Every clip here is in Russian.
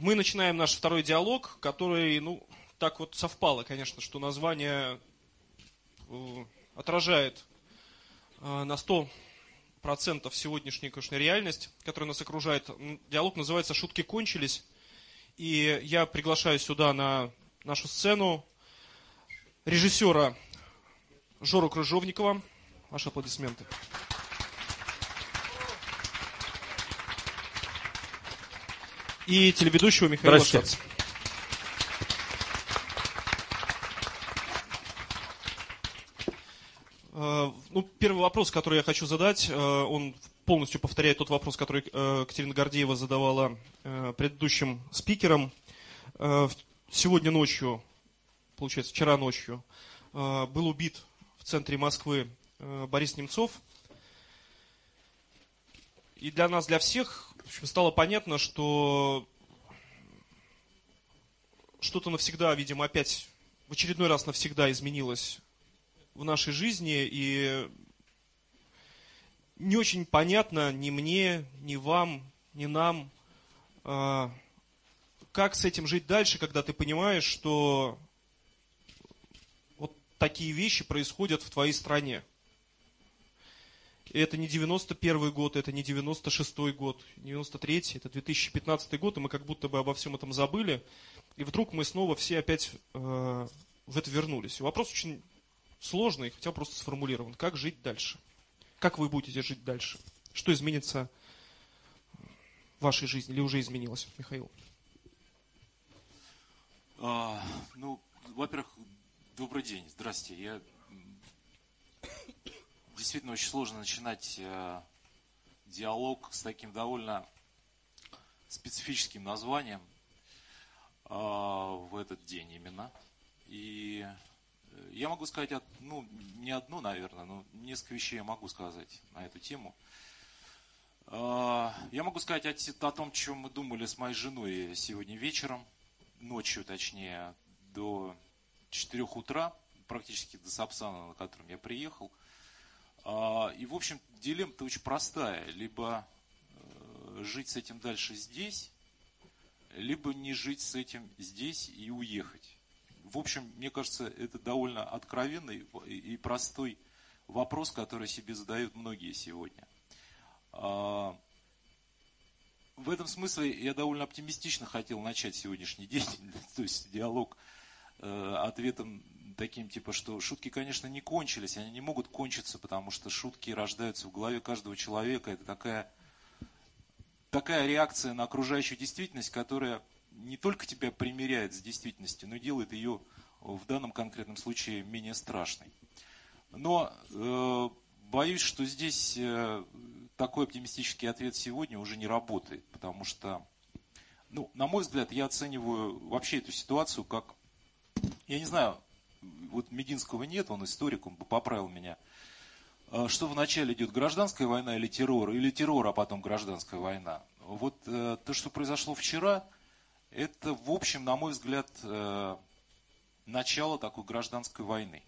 Мы начинаем наш второй диалог, который, так вот совпало, конечно, что название отражает на 100% сегодняшнюю, конечно, реальность, которая нас окружает. Диалог называется «Шутки кончились». И я приглашаю сюда на нашу сцену режиссера Жору Крыжовникова. Ваши аплодисменты. И телеведущего Михаила Шаца. Первый вопрос, который я хочу задать, он полностью повторяет тот вопрос, который Катерина Гордеева задавала предыдущим спикерам. Сегодня ночью, получается, вчера ночью, был убит в центре Москвы Борис Немцов. И для нас, для всех, в общем, стало понятно, что что-то навсегда, видимо, опять в очередной раз навсегда изменилось в нашей жизни. И не очень понятно ни мне, ни вам, ни нам, как с этим жить дальше, когда ты понимаешь, что вот такие вещи происходят в твоей стране. И это не 91 год, это не 96 год, 93-й, это 2015 год, и мы как будто бы обо всем этом забыли. И вдруг мы снова все опять в это вернулись. И вопрос очень сложный, хотя просто сформулирован. Как жить дальше? Как вы будете жить дальше? Что изменится в вашей жизни или уже изменилось, Михаил? Во-первых, добрый день, здрасте. Действительно очень сложно начинать диалог с таким довольно специфическим названием в этот день именно. И я могу сказать, не одну, наверное, но несколько вещей я могу сказать на эту тему. Я могу сказать о том, чем мы думали с моей женой сегодня вечером, ночью точнее, до 4 утра, практически до Сапсана, на котором я приехал. И, в общем, дилемма-то очень простая. Либо жить с этим дальше здесь, либо не жить с этим здесь и уехать. В общем, мне кажется, это довольно откровенный и простой вопрос, который себе задают многие сегодня. В этом смысле я довольно оптимистично хотел начать сегодняшний день, то есть диалог ответом таким, типа, что шутки, конечно, не кончились, они не могут кончиться, потому что шутки рождаются в голове каждого человека. Это такая реакция на окружающую действительность, которая не только тебя примиряет с действительностью, но и делает ее в данном конкретном случае менее страшной. Но боюсь, что здесь такой оптимистический ответ сегодня уже не работает, потому что, на мой взгляд, я оцениваю вообще эту ситуацию как, я не знаю, вот Мединского нет, он историк, он бы поправил меня, что вначале идет гражданская война или террор, а потом гражданская война. Вот то, что произошло вчера, это, в общем, на мой взгляд, начало такой гражданской войны.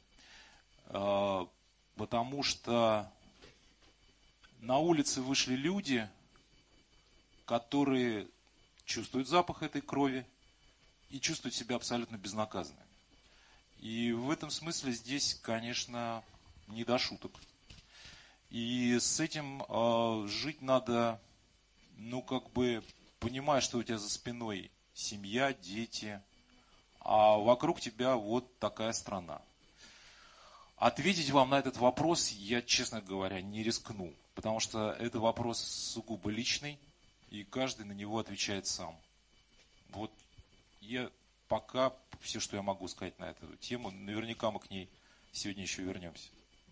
Потому что на улице вышли люди, которые чувствуют запах этой крови и чувствуют себя абсолютно безнаказанными. И в этом смысле здесь, конечно, не до шуток. И с этим жить надо, понимая, что у тебя за спиной семья, дети, а вокруг тебя вот такая страна. Ответить вам на этот вопрос я, честно говоря, не рискну, потому что это вопрос сугубо личный, и каждый на него отвечает сам. Вот я пока все, что я могу сказать на эту тему, наверняка мы к ней сегодня еще вернемся.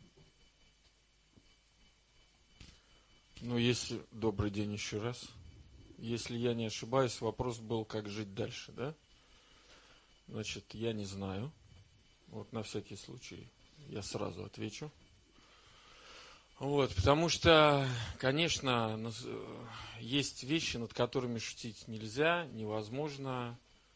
Если... Добрый день еще раз. Если я не ошибаюсь, вопрос был, как жить дальше, да? Значит, я не знаю. Вот на всякий случай я сразу отвечу. Потому что, конечно, есть вещи, над которыми шутить нельзя, невозможно,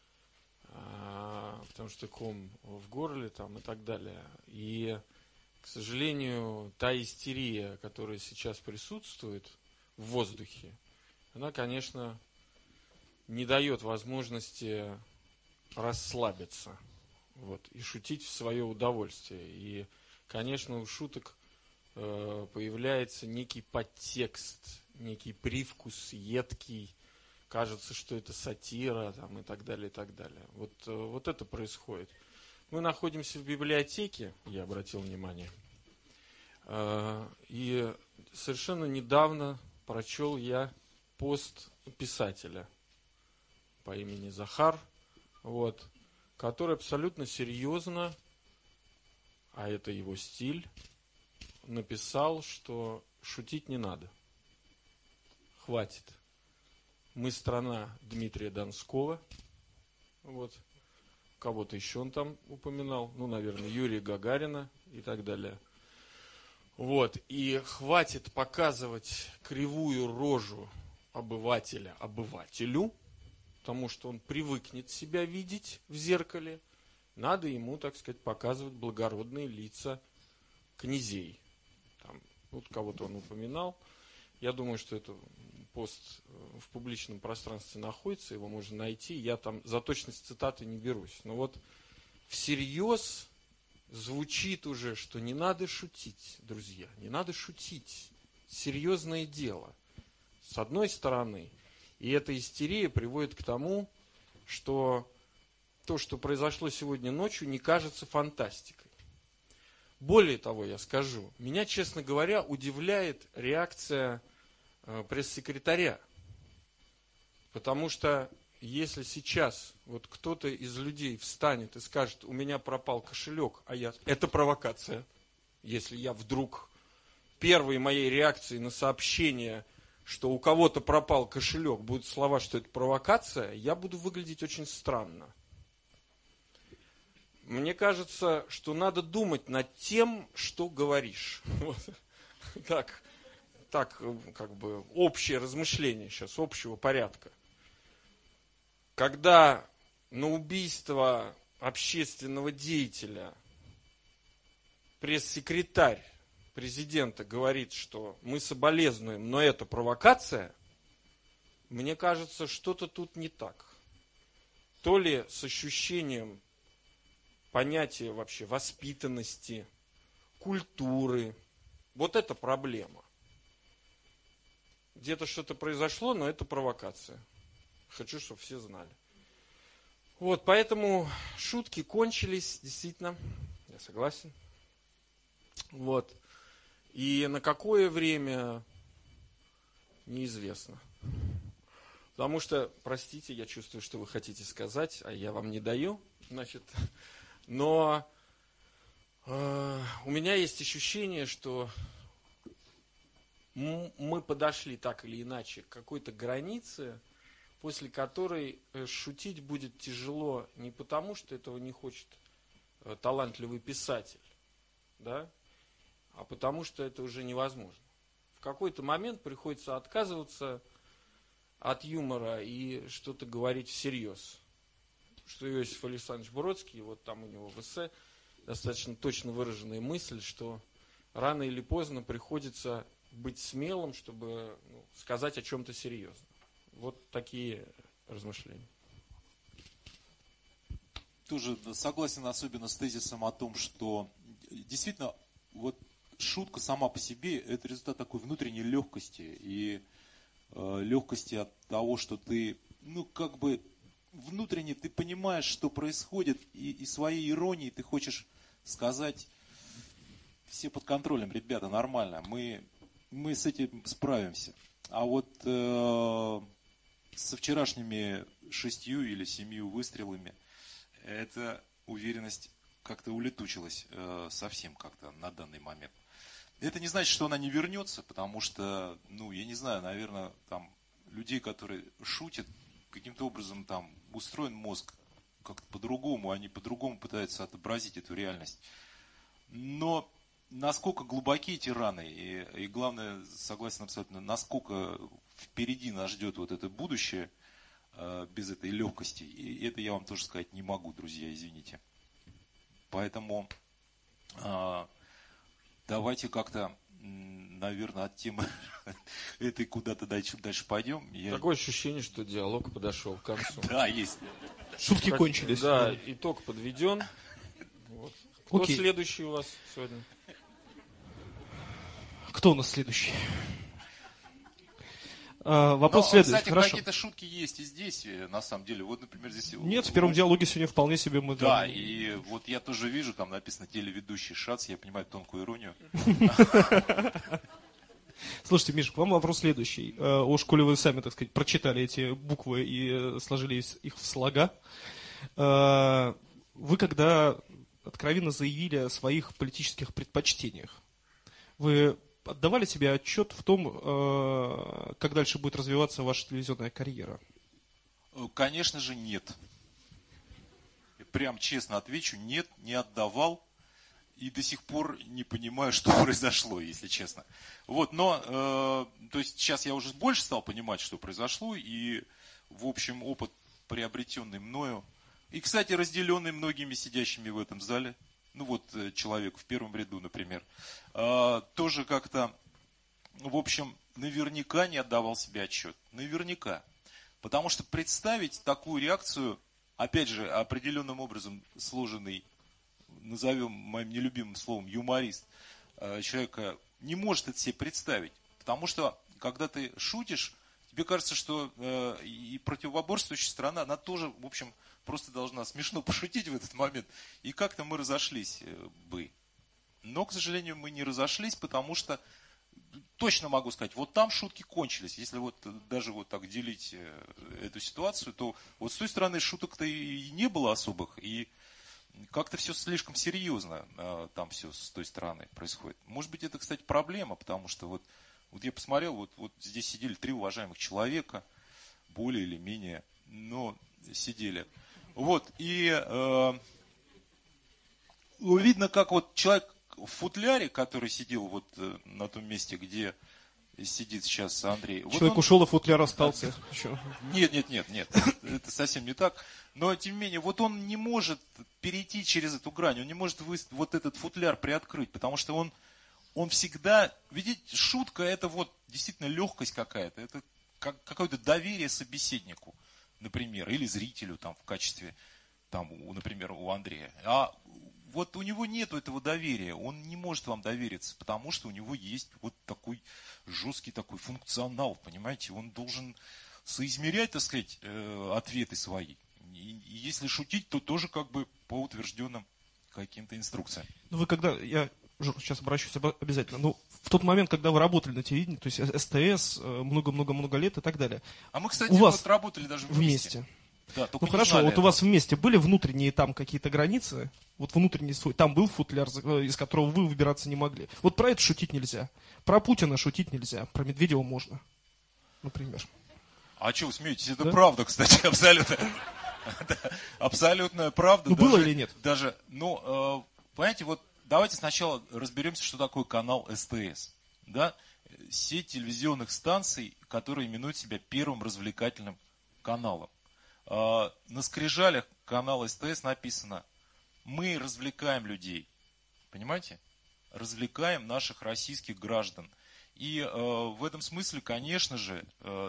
потому что ком в горле и так далее. И, к сожалению, та истерия, которая сейчас присутствует в воздухе, она, конечно, не дает возможности расслабиться, вот, и шутить в свое удовольствие. И, конечно, у шуток появляется некий подтекст, некий привкус едкий, кажется, что это сатира, там, и так далее, и так далее. Вот это происходит. Мы находимся в библиотеке, я обратил внимание, и совершенно недавно прочел я пост писателя по имени Захар, вот, который абсолютно серьезно, а это его стиль, написал, что шутить не надо. Хватит. Мы страна Дмитрия Донского. Вот. Кого-то еще он там упоминал. Ну, наверное, Юрия Гагарина и так далее. Вот. И хватит показывать кривую рожу обывателя обывателю, потому что он привыкнет себя видеть в зеркале. Надо ему, так сказать, показывать благородные лица князей. Там, вот кого-то он упоминал. Я думаю, что это пост в публичном пространстве находится, его можно найти. Я там за точность цитаты не берусь. Но вот всерьез звучит уже, что не надо шутить, друзья. Не надо шутить. Серьезное дело. С одной стороны. И эта истерия приводит к тому, что то, что произошло сегодня ночью, не кажется фантастикой. Более того, я скажу, меня, честно говоря, удивляет реакция пресс-секретаря. Потому что если сейчас вот кто-то из людей встанет и скажет, у меня пропал кошелек, это провокация. Если я вдруг первой моей реакцией на сообщение, что у кого-то пропал кошелек, будут слова, что это провокация, я буду выглядеть очень странно. Мне кажется, что надо думать над тем, что говоришь. Вот. Так, как бы общее размышление сейчас, общего порядка. Когда на убийство общественного деятеля пресс-секретарь президента говорит, что мы соболезнуем, но это провокация, мне кажется, что-то тут не так. То ли с ощущением понятия вообще воспитанности, культуры. Вот это проблема. Где-то что-то произошло, но это провокация. Хочу, чтобы все знали. Вот, поэтому шутки кончились, действительно, я согласен. Вот. И на какое время, неизвестно. Потому что, простите, я чувствую, что вы хотите сказать, а я вам не даю. Значит, но у меня есть ощущение, что мы подошли так или иначе к какой-то границе, после которой шутить будет тяжело не потому, что этого не хочет талантливый писатель, да, а потому что это уже невозможно. В какой-то момент приходится отказываться от юмора и что-то говорить всерьез. Что Иосиф Александрович Бродский, вот там у него в эссе достаточно точно выраженная мысль, что рано или поздно приходится быть смелым, чтобы сказать о чем-то серьезном. Вот такие размышления. Тоже согласен особенно с тезисом о том, что действительно вот шутка сама по себе это результат такой внутренней легкости и легкости от того, что ты, как бы внутренне ты понимаешь, что происходит, и своей иронией ты хочешь сказать: все под контролем, ребята, нормально, мы с этим справимся. А вот со вчерашними 6 или 7 выстрелами эта уверенность как-то улетучилась совсем как-то на данный момент. Это не значит, что она не вернется, потому что, я не знаю, наверное, там людей, которые шутят, каким-то образом там устроен мозг как-то по-другому, они по-другому пытаются отобразить эту реальность. Но насколько глубоки эти раны, и главное, согласен абсолютно, насколько впереди нас ждет вот это будущее без этой легкости, и это я вам тоже сказать не могу, друзья, извините. Поэтому давайте как-то наверное, от темы этой куда-то дальше пойдем. Такое ощущение, что диалог подошел к концу. Да, есть. Шутки кончились. Да, итог подведен. Вот. Кто Окей. следующий у вас сегодня? Кто у нас следующий? Вопрос Но, следующий. кстати, Хорошо. какие-то шутки есть и здесь, на самом деле. Вот, например, здесь... Нет, в первом диалоге сегодня вполне себе мы... Да, и вот я тоже вижу, там написано телеведущий Шац, я понимаю тонкую иронию. Слушайте, Миша, к вам вопрос следующий. О школе вы сами, так сказать, прочитали эти буквы и сложили их в слога. Вы когда откровенно заявили о своих политических предпочтениях, вы отдавали себе отчет в том, как дальше будет развиваться ваша телевизионная карьера? Конечно же, нет. Прям честно отвечу, нет, не отдавал. И до сих пор не понимаю, что произошло, если честно. Вот, но, то есть сейчас я уже больше стал понимать, что произошло, и, в общем, опыт, приобретенный мною, и, кстати, разделенный многими сидящими в этом зале, ну вот, человек в первом ряду, например, тоже как-то, в общем, наверняка не отдавал себе отчет. Наверняка. Потому что представить такую реакцию, опять же, определенным образом сложенный, назовем моим нелюбимым словом, юморист, человека не может это себе представить. Потому что, когда ты шутишь, тебе кажется, что и противоборствующая сторона, она тоже, в общем, просто должна смешно пошутить в этот момент. И как-то мы разошлись бы. Но, к сожалению, мы не разошлись, потому что, точно могу сказать, вот там шутки кончились. Если вот даже вот так делить эту ситуацию, то вот с той стороны шуток-то и не было особых. И как-то все слишком серьезно там все с той стороны происходит. Может быть, это, кстати, проблема, потому что вот я посмотрел, вот здесь сидели 3 уважаемых человека, более или менее, но сидели. Вот, и видно, как вот человек в футляре, который сидел вот на том месте, где сидит сейчас Андрей. Человек вот он... ушел, а футляр остался. Нет, это совсем не так. Но, тем не менее, вот он не может перейти через эту грань, он не может вот этот футляр приоткрыть, потому что он всегда, видите, шутка это вот действительно легкость какая-то, это какое-то доверие собеседнику, например, или зрителю там в качестве, там, например, у Андрея. А вот у него нет этого доверия, он не может вам довериться, потому что у него есть вот такой жесткий такой функционал, понимаете, он должен соизмерять, так сказать, ответы свои. И если шутить, то тоже как бы по утвержденным каким-то инструкциям. Ну вы когда, я, Жор, сейчас обращусь обязательно, ну в тот момент, когда вы работали на телевидении, то есть СТС, много-много-много лет и так далее. А мы, кстати, у вас вот работали даже вместе. Да, ну хорошо, вот у вас вместе были внутренние там какие-то границы? Вот внутренний свой, там был футляр, из которого вы выбираться не могли. Вот про это шутить нельзя. Про Путина шутить нельзя, про Медведева можно, например. А что вы смеетесь? Это правда, кстати, абсолютно. Абсолютная правда. Ну было или нет? Даже, ну, понимаете, вот давайте сначала разберемся, что такое канал СТС. Да? Сеть телевизионных станций, которые именуют себя первым развлекательным каналом. На скрижалях канала СТС написано: мы развлекаем людей. Понимаете? Развлекаем наших российских граждан. И в этом смысле, конечно же,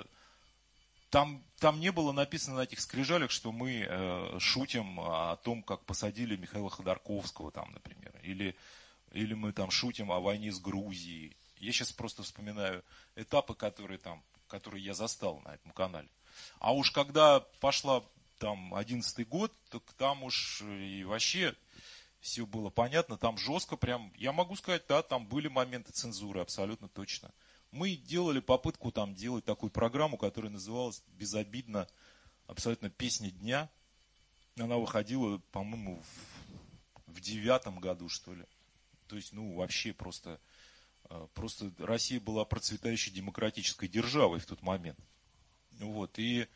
там не было написано на этих скрижалях, что мы шутим о том, как посадили Михаила Ходорковского, там, например. Или мы там шутим о войне с Грузией. Я сейчас просто вспоминаю этапы, которые я застал на этом канале. А уж когда пошла там 11-й год, так там уж и вообще все было понятно, там жестко прям, я могу сказать, да, там были моменты цензуры, абсолютно точно. Мы делали попытку там делать такую программу, которая называлась безобидно, абсолютно «Песня дня». Она выходила, по-моему, в 9-м году, что ли. То есть, ну, вообще просто Россия была процветающей демократической державой в тот момент. Вот, и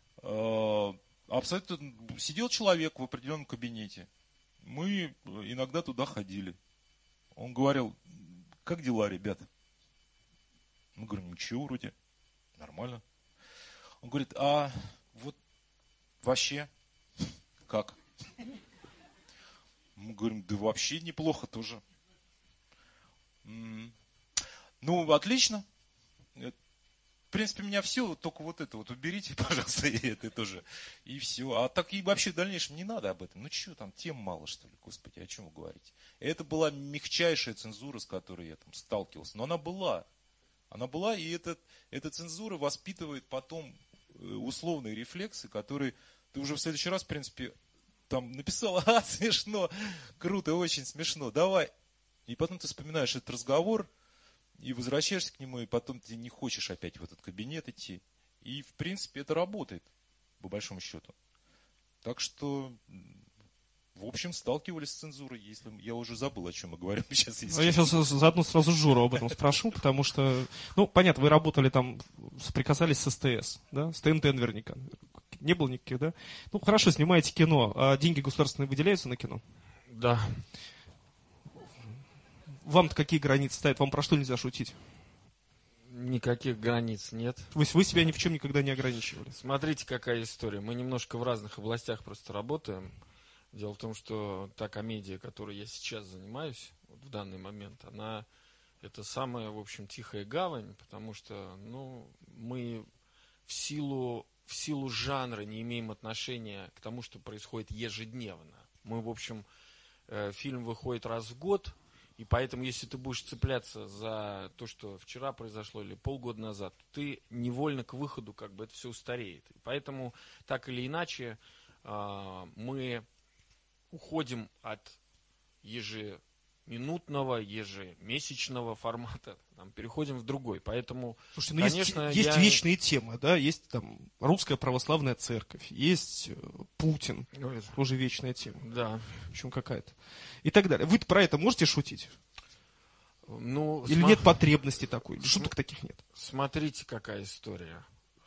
абсолютно сидел человек в определенном кабинете. Мы иногда туда ходили. Он говорил: как дела, ребята? Мы говорим: ничего, вроде нормально. Он говорит: а вот вообще как? Мы говорим: да вообще неплохо тоже. Ну, отлично. В принципе, у меня все, только вот это вот уберите, пожалуйста, и это тоже. И все. А так и вообще в дальнейшем не надо об этом. Ну что там, тем мало, что ли, господи, о чем вы говорите? Это была мягчайшая цензура, с которой я там сталкивался. Но она была. Она была, и эта цензура воспитывает потом условные рефлексы, которые ты уже в следующий раз, в принципе, там написал, смешно, круто, очень смешно, давай. И потом ты вспоминаешь этот разговор, и возвращаешься к нему, и потом ты не хочешь опять в этот кабинет идти. И, в принципе, это работает, по большому счету. Так что, в общем, сталкивались с цензурой, если я уже забыл, о чем мы говорим сейчас. Я сейчас заодно сразу Жору об этом спрошу, потому что, ну, понятно, вы работали там, соприкасались с СТС, да, с ТНТ наверняка. Не было никаких, да? Ну, хорошо, снимаете кино, а деньги государственные выделяются на кино? Да. Вам-то какие границы ставят? Вам про что нельзя шутить? Никаких границ нет. Вы себя ни в чем никогда не ограничивали? Смотрите, какая история. Мы немножко в разных областях просто работаем. Дело в том, что та комедия, которой я сейчас занимаюсь, вот в данный момент, это самая, в общем, тихая гавань, потому что, ну, мы в силу жанра не имеем отношения к тому, что происходит ежедневно. Мы, в общем, фильм выходит раз в год, и поэтому, если ты будешь цепляться за то, что вчера произошло или полгода назад, ты невольно к выходу как бы это все устареет. И поэтому, так или иначе, мы уходим от ежеминутного, ежемесячного формата, переходим в другой. Поэтому, слушайте, ну конечно, есть вечные темы, да, есть там Русская Православная Церковь, есть Путин, тоже вечная тема. Да. В общем, какая-то. И так далее. Вы про это можете шутить? Ну, или нет потребности такой? Шуток таких нет. Смотрите, какая история.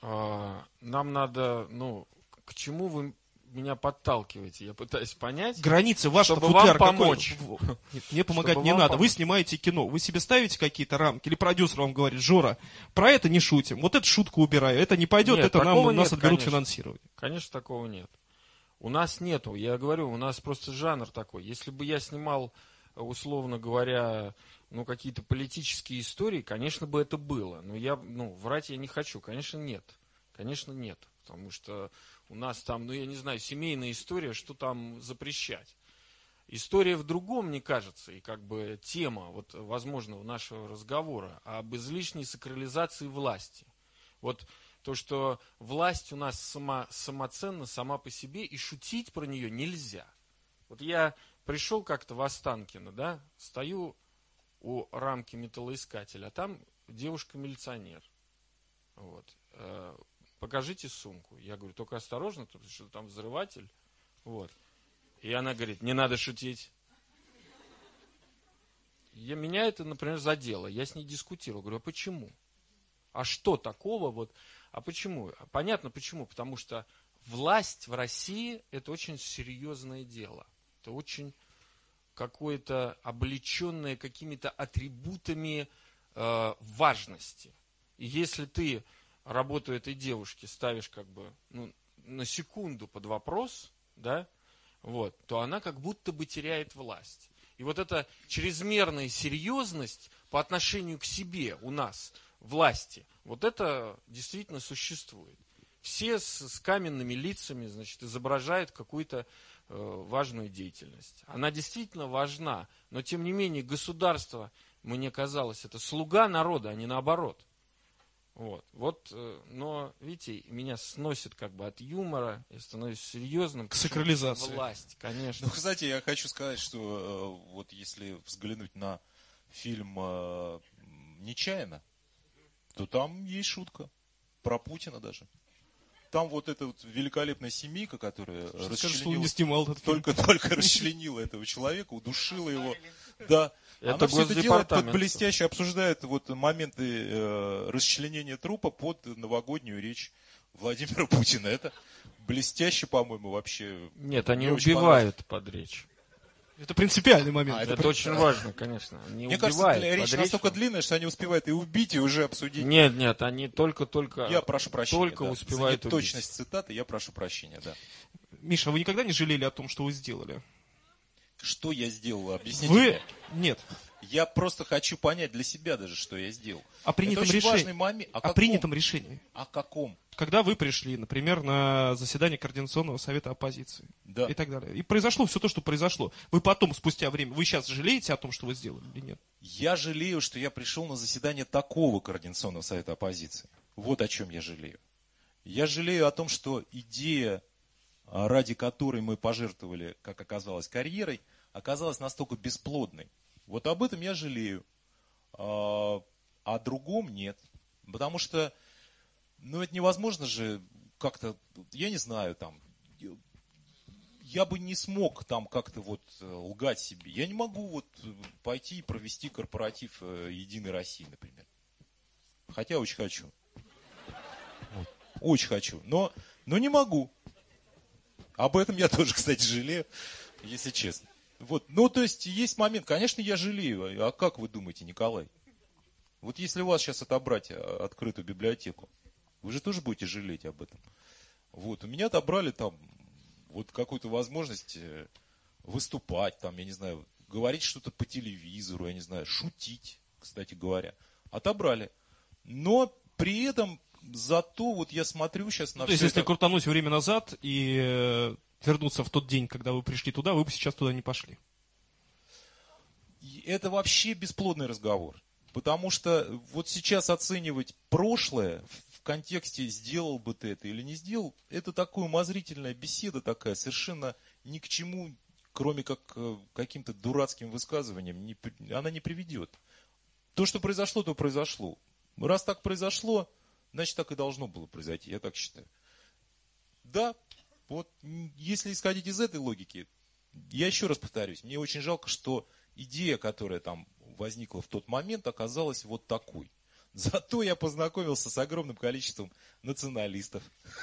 Нам надо, к чему вы меня подталкиваете? Я пытаюсь понять. Границы вашего чтобы футляра вам помочь. Нет, мне помогать не надо. Вы снимаете кино. Вы себе ставите какие-то рамки? Или продюсер вам говорит: Жора, про это не шутим. Вот эту шутку убираю. Это не пойдет, нет, это нас отберут конечно. финансирование. Конечно, такого нет. У нас нету. Я говорю, у нас просто жанр такой. Если бы я снимал, условно говоря, какие-то политические истории, конечно бы это было. Но я, врать я не хочу. Конечно, нет. Конечно, нет. Потому что у нас там, я не знаю, семейная история, что там запрещать. История в другом, мне кажется, и как бы тема, возможно, нашего разговора об излишней сакрализации власти. Вот то, что власть у нас самоценна сама по себе, и шутить про нее нельзя. Вот я пришел как-то в Останкино, да, стою у рамки металлоискателя, а там девушка-милиционер. Вот. Покажите сумку. Я говорю, только осторожно, потому что там взрыватель. Вот. И она говорит, не надо шутить. Меня это, например, задело. Я с ней дискутировал. Говорю, а почему? А что такого? А почему? Понятно почему. Потому что власть в России это очень серьезное дело. Это очень какое-то облеченное какими-то атрибутами важности. И если ты работу этой девушки ставишь как бы на секунду под вопрос, да, то она как будто бы теряет власть. И вот эта чрезмерная серьезность по отношению к себе у нас, власти, вот это действительно существует. Все с каменными лицами, изображают какую-то важную деятельность. Она действительно важна, но тем не менее государство, мне казалось, это слуга народа, а не наоборот. Но, видите, меня сносит как бы от юмора, я становлюсь серьезным. К сакрализации. Власть, конечно. Кстати, я хочу сказать, что если взглянуть на фильм «Нечаянно», то там есть шутка про Путина даже. Там эта великолепная семейка, которая только расчленила этого человека, удушила его. Да. Она все это делает, блестяще обсуждает моменты расчленения трупа под новогоднюю речь Владимира Путина. Это блестяще, по-моему, вообще. Нет, они убивают под речь. Это принципиальный момент. Это очень важно, конечно. Мне кажется, речь настолько длинная, что они успевают и убить, и уже обсудить. Нет, они только я прошу прощения, только успевают убить. Точность цитаты, я прошу прощения, да. Миша, вы никогда не жалели о том, что вы сделали? Что я сделал? Объясните Вы... мне. Нет. Я просто хочу понять для себя даже, что я сделал. О принятом Это очень решении. важный момент. О принятом решении. О каком? Когда вы пришли, например, на заседание Координационного совета оппозиции. Да. И так далее. И произошло все то, что произошло. Вы потом, спустя время, вы сейчас жалеете о том, что вы сделали или нет? Я жалею, что я пришел на заседание такого Координационного совета оппозиции. Вот о чем я жалею. Я жалею о том, что идея, ради которой мы пожертвовали, как оказалось, карьерой, оказалась настолько бесплодной. Вот об этом я жалею. А о другом нет. Потому что, это невозможно же как-то, я не знаю, там, я бы не смог там как-то вот лгать себе. Я не могу вот пойти и провести корпоратив Единой России, например. Хотя очень хочу. Очень хочу. Но не могу. Об этом я тоже, кстати, жалею, если честно. Вот. То есть, есть момент, конечно, я жалею. А как вы думаете, Николай? Вот если у вас сейчас отобрать открытую библиотеку, вы же тоже будете жалеть об этом. Вот. У меня отобрали там вот какую-то возможность выступать, там, я не знаю, говорить что-то по телевизору, я не знаю, шутить, кстати говоря. Отобрали. Но при этом зато вот я смотрю сейчас на То есть, все если это... крутануть время назад и вернуться в тот день, когда вы пришли туда, вы бы сейчас туда не пошли. Это вообще бесплодный разговор. Потому что вот сейчас оценивать прошлое в контексте сделал бы ты это или не сделал, это такая умозрительная беседа такая, совершенно ни к чему, кроме как каким-то дурацким высказываниям, она не приведет. То, что произошло, то произошло. Раз так произошло, значит так и должно было произойти, я так считаю. Да, вот если исходить из этой логики, я еще раз повторюсь, мне очень жалко, что идея, которая там возникла в тот момент, оказалась вот такой. Зато я познакомился с огромным количеством националистов.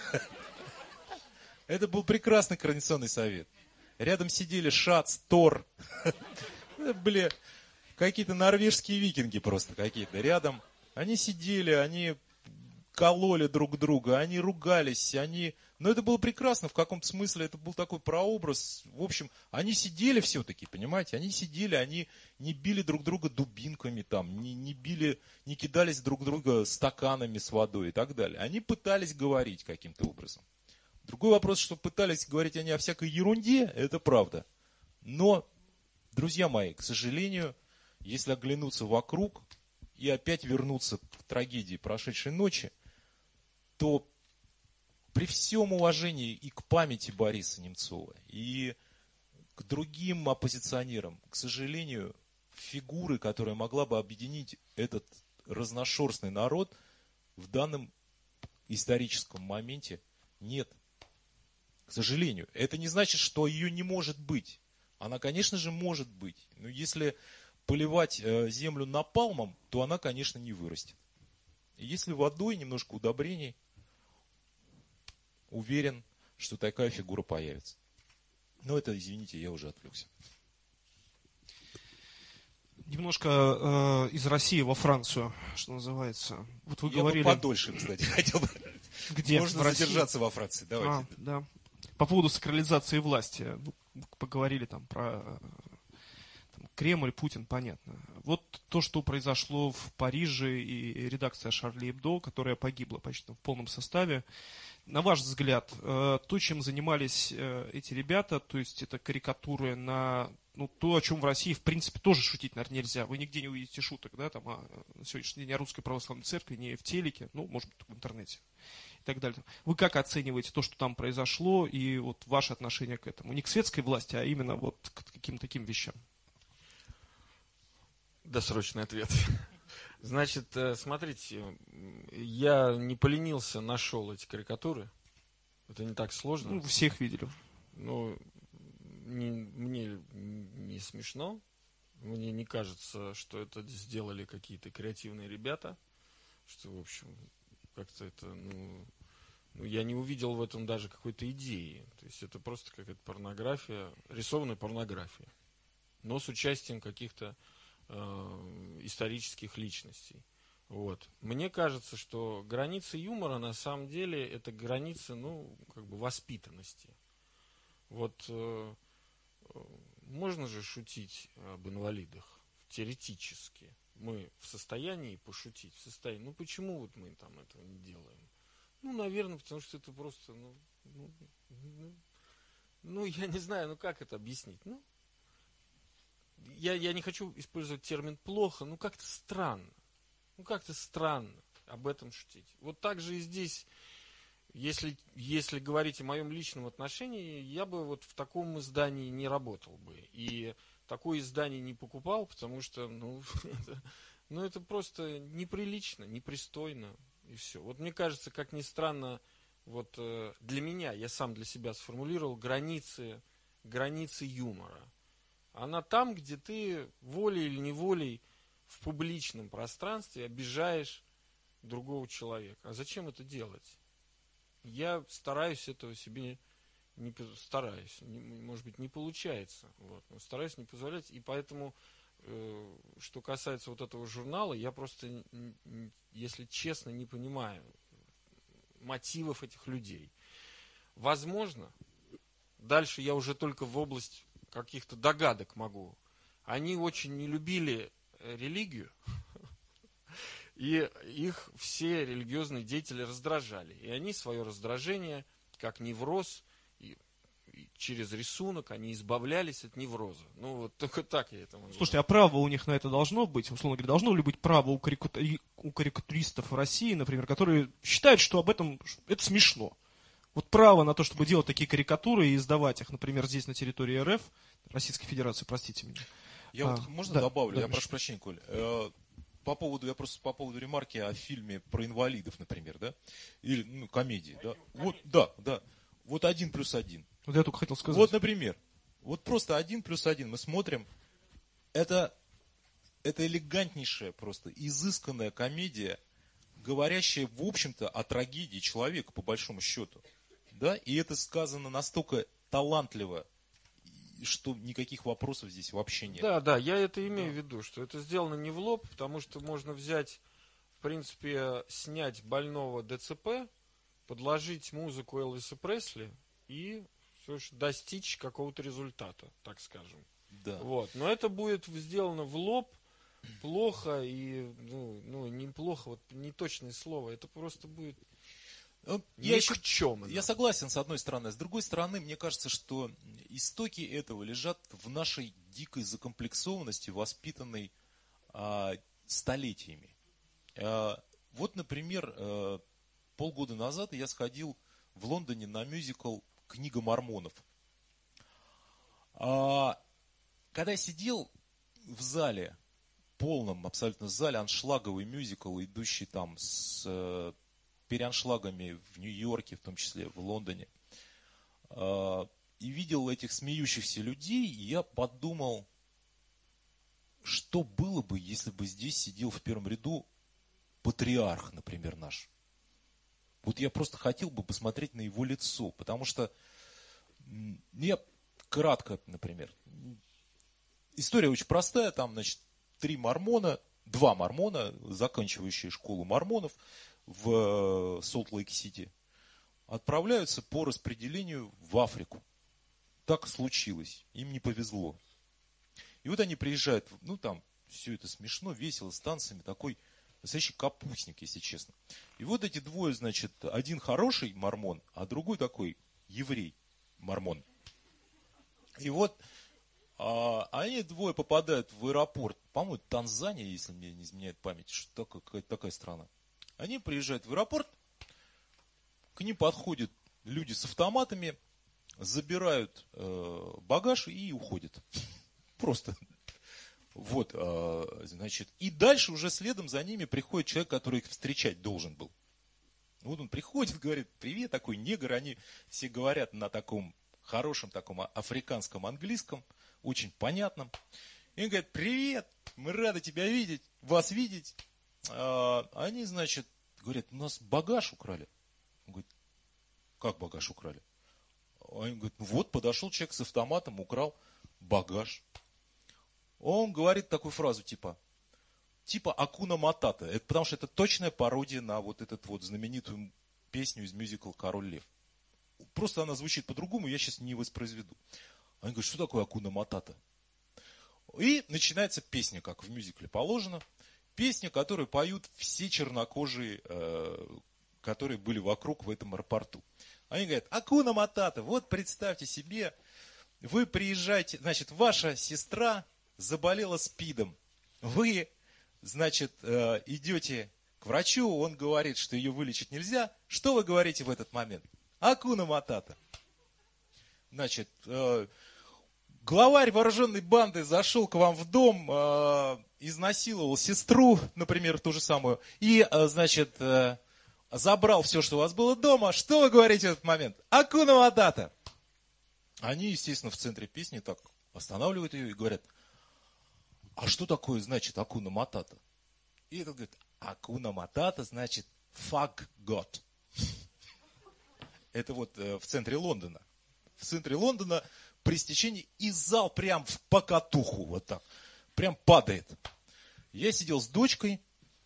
Это был прекрасный координационный совет. Рядом сидели Шац, Тор. Бля, какие-то норвежские викинги просто какие-то рядом. Они сидели, они кололи друг друга, они ругались, Но это было прекрасно, в каком-то смысле это был такой прообраз. В общем, они сидели все-таки, понимаете, они сидели, они не били друг друга дубинками, там, не кидались друг друга стаканами с водой и так далее. Они пытались говорить каким-то образом. Другой вопрос, что пытались говорить они о всякой ерунде, это правда. Но, друзья мои, к сожалению, если оглянуться вокруг и опять вернуться к трагедии прошедшей ночи, то при всем уважении и к памяти Бориса Немцова, и к другим оппозиционерам, к сожалению, фигуры, которая могла бы объединить этот разношерстный народ, в данном историческом моменте нет. К сожалению. Это не значит, что ее не может быть. Она, конечно же, может быть. Но если поливать землю напалмом, то она, конечно, не вырастет. И если водой, немножко удобрений, уверен, что такая фигура появится. Но это, извините, я уже отвлекся. Немножко из России во Францию, что называется. Вот вы говорили... бы подольше, кстати, хотел бы. Где? Можно задержаться во Франции. Давайте. Да. По поводу сакрализации власти. Поговорили там про Кремль, Путин, понятно. Вот то, что произошло в Париже и редакция Шарли Эбдо, которая погибла почти в полном составе. На ваш взгляд, то, чем занимались эти ребята, то есть это карикатуры на то, о чем в России, в принципе, тоже шутить, наверное, нельзя. Вы нигде не увидите шуток, да, там, на сегодняшний день о Русской Православной Церкви, не в телеке, может быть, в интернете и так далее. Вы как оцениваете то, что там произошло, и вот ваше отношение к этому? Не к светской власти, а именно вот к каким-то таким вещам. Досрочный ответ. Значит, смотрите, я не поленился, нашел эти карикатуры. Это не так сложно. Всех видели. Мне не смешно. Мне не кажется, что это сделали какие-то креативные ребята. Что, в общем, как-то это, я не увидел в этом даже какой-то идеи. То есть это просто какая-то порнография, рисованная порнография. Но с участием каких-то исторических личностей. Вот. Мне кажется, что граница юмора на самом деле это граница, воспитанности. Вот можно же шутить об инвалидах теоретически. Мы в состоянии пошутить, в состоянии. Ну почему вот мы там этого не делаем? Ну, наверное, потому что это просто, я не знаю, как это объяснить. Я не хочу использовать термин плохо, как-то странно. Как-то странно об этом шутить. Вот так же и здесь, если говорить о моем личном отношении, я бы вот в таком издании не работал бы. И такое издание не покупал, потому что, это просто неприлично, непристойно. И все. Вот мне кажется, как ни странно, вот для меня, я сам для себя сформулировал границы юмора. Она там, где ты волей или неволей в публичном пространстве обижаешь другого человека. А зачем это делать? Я стараюсь этого себе не стараюсь. Может быть, не получается. Но стараюсь не позволять. И поэтому, что касается вот этого журнала, я просто, если честно, не понимаю мотивов этих людей. Возможно, дальше я уже только в область каких-то догадок могу. Они очень не любили религию, и их все религиозные деятели раздражали. И они свое раздражение, как невроз, и через рисунок они избавлялись от невроза. Только так я это могу. Слушайте, а право у них на это должно быть? Условно говоря, должно ли быть право у карикатуристов в России, например, которые считают, что об этом это смешно? Вот право на то, чтобы делать такие карикатуры и издавать их, например, здесь на территории РФ, Российской Федерации, простите меня. Я можно добавлю? Я прошу прощения, Коль. По поводу ремарки о фильме про инвалидов, например, да? Или, комедии, да? Да. Вот 1+1. Вот я только хотел сказать. Вот, например, вот просто 1+1 мы смотрим. Это элегантнейшая, просто изысканная комедия, говорящая, в общем-то, о трагедии человека, по большому счету. Да? И это сказано настолько талантливо, что никаких вопросов здесь вообще нет. Да, я это имею в виду, что это сделано не в лоб, потому что можно взять, в принципе, снять больного ДЦП, подложить музыку Элвиса Пресли и достичь какого-то результата, так скажем. Да. Но это будет сделано в лоб, плохо и, неплохо, неточное слово, это просто будет никчемно. Я согласен, с одной стороны. С другой стороны, мне кажется, что истоки этого лежат в нашей дикой закомплексованности, воспитанной столетиями. Вот, например, полгода назад я сходил в Лондоне на мюзикл «Книга мормонов». Когда я сидел в зале, полном абсолютно зале, аншлаговый мюзикл, идущий там с переаншлагами в Нью-Йорке, в том числе в Лондоне, и видел этих смеющихся людей, я подумал, что было бы, если бы здесь сидел в первом ряду патриарх, например, наш. Вот я просто хотел бы посмотреть на его лицо, потому что я кратко, например, история очень простая, там, значит, два мормона, заканчивающие школу мормонов в Солт-Лейк-Сити, отправляются по распределению в Африку. Так случилось, им не повезло. И вот они приезжают, там все это смешно, весело, с танцами, такой настоящий капустник, если честно. И вот эти двое, значит, один хороший мормон, а другой такой еврей-мормон. И вот они двое попадают в аэропорт, по-моему, Танзания, если мне не изменяет память, что какая-то такая страна. Они приезжают в аэропорт, к ним подходят люди с автоматами, забирают багаж и уходят. Просто. Вот, значит. И дальше уже следом за ними приходит человек, который их встречать должен был. Вот он приходит, говорит: привет, такой негр. Они все говорят на таком хорошем, таком африканском английском, очень понятном. И он говорит: привет, мы рады тебя видеть, вас видеть. Они, значит, говорят: у нас багаж украли. Он говорит: как багаж украли? Они говорят: вот подошел человек с автоматом, украл багаж. Он говорит такую фразу типа Акуна Матата. Это потому что это точная пародия на вот эту вот знаменитую песню из мюзикла «Король Лев». Просто она звучит по-другому, я сейчас не воспроизведу. Они говорят, что такое Акуна Матата? И начинается песня, как в мюзикле положено. Песня, которую поют все чернокожие, которые были вокруг в этом аэропорту. Они говорят, Акуна Матата, вот представьте себе, вы приезжаете, значит, ваша сестра заболела СПИДом. Вы, значит, идете к врачу, он говорит, что ее вылечить нельзя. Что вы говорите в этот момент? Акуна Матата. Значит, главарь вооруженной банды зашел к вам в дом, изнасиловал сестру, например, ту же самую, и, значит, забрал все, что у вас было дома. Что вы говорите в этот момент? Акуна Матата. Они, естественно, в центре песни так останавливают ее и говорят, а что такое значит Акуна Матата? И этот говорит, Акуна Матата значит fuck God. Это вот в центре Лондона. В центре Лондона при стечении и зал прям в покатуху, вот так. Прям падает. Я сидел с дочкой.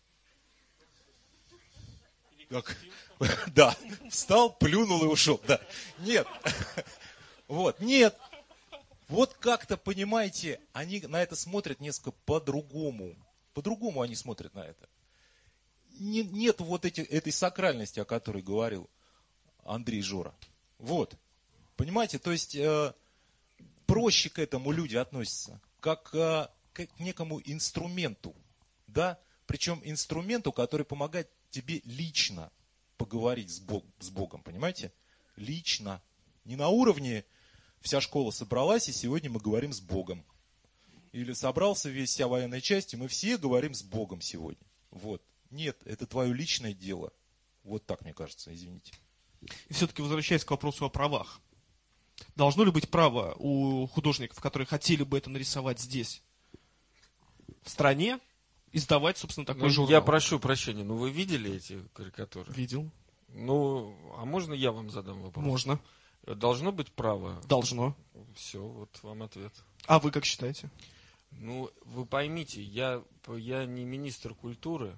Как? Да, встал, плюнул и ушел. Да. Нет. Вот, нет. Вот как-то, понимаете, они на это смотрят несколько по-другому. По-другому они смотрят на это. Нет вот этой сакральности, о которой говорил Андрей Жора. Вот. Понимаете, то есть проще к этому люди относятся, как к некому инструменту. Да? Причем инструменту, который помогает тебе лично поговорить с Богом. Понимаете? Лично. Не на уровне вся школа собралась, и сегодня мы говорим с Богом. Или собрался вся военная часть, и мы все говорим с Богом сегодня. Вот. Нет, это твое личное дело. Вот так, мне кажется, извините. И все-таки возвращаясь к вопросу о правах. Должно ли быть право у художников, которые хотели бы это нарисовать здесь, в стране, издавать, собственно, такой журнал? Я прошу прощения, но вы видели эти карикатуры? Видел. Ну, а можно я вам задам вопрос? Можно. Должно быть право? Должно. Все, вот вам ответ. А вы как считаете? Ну, вы поймите, я не министр культуры.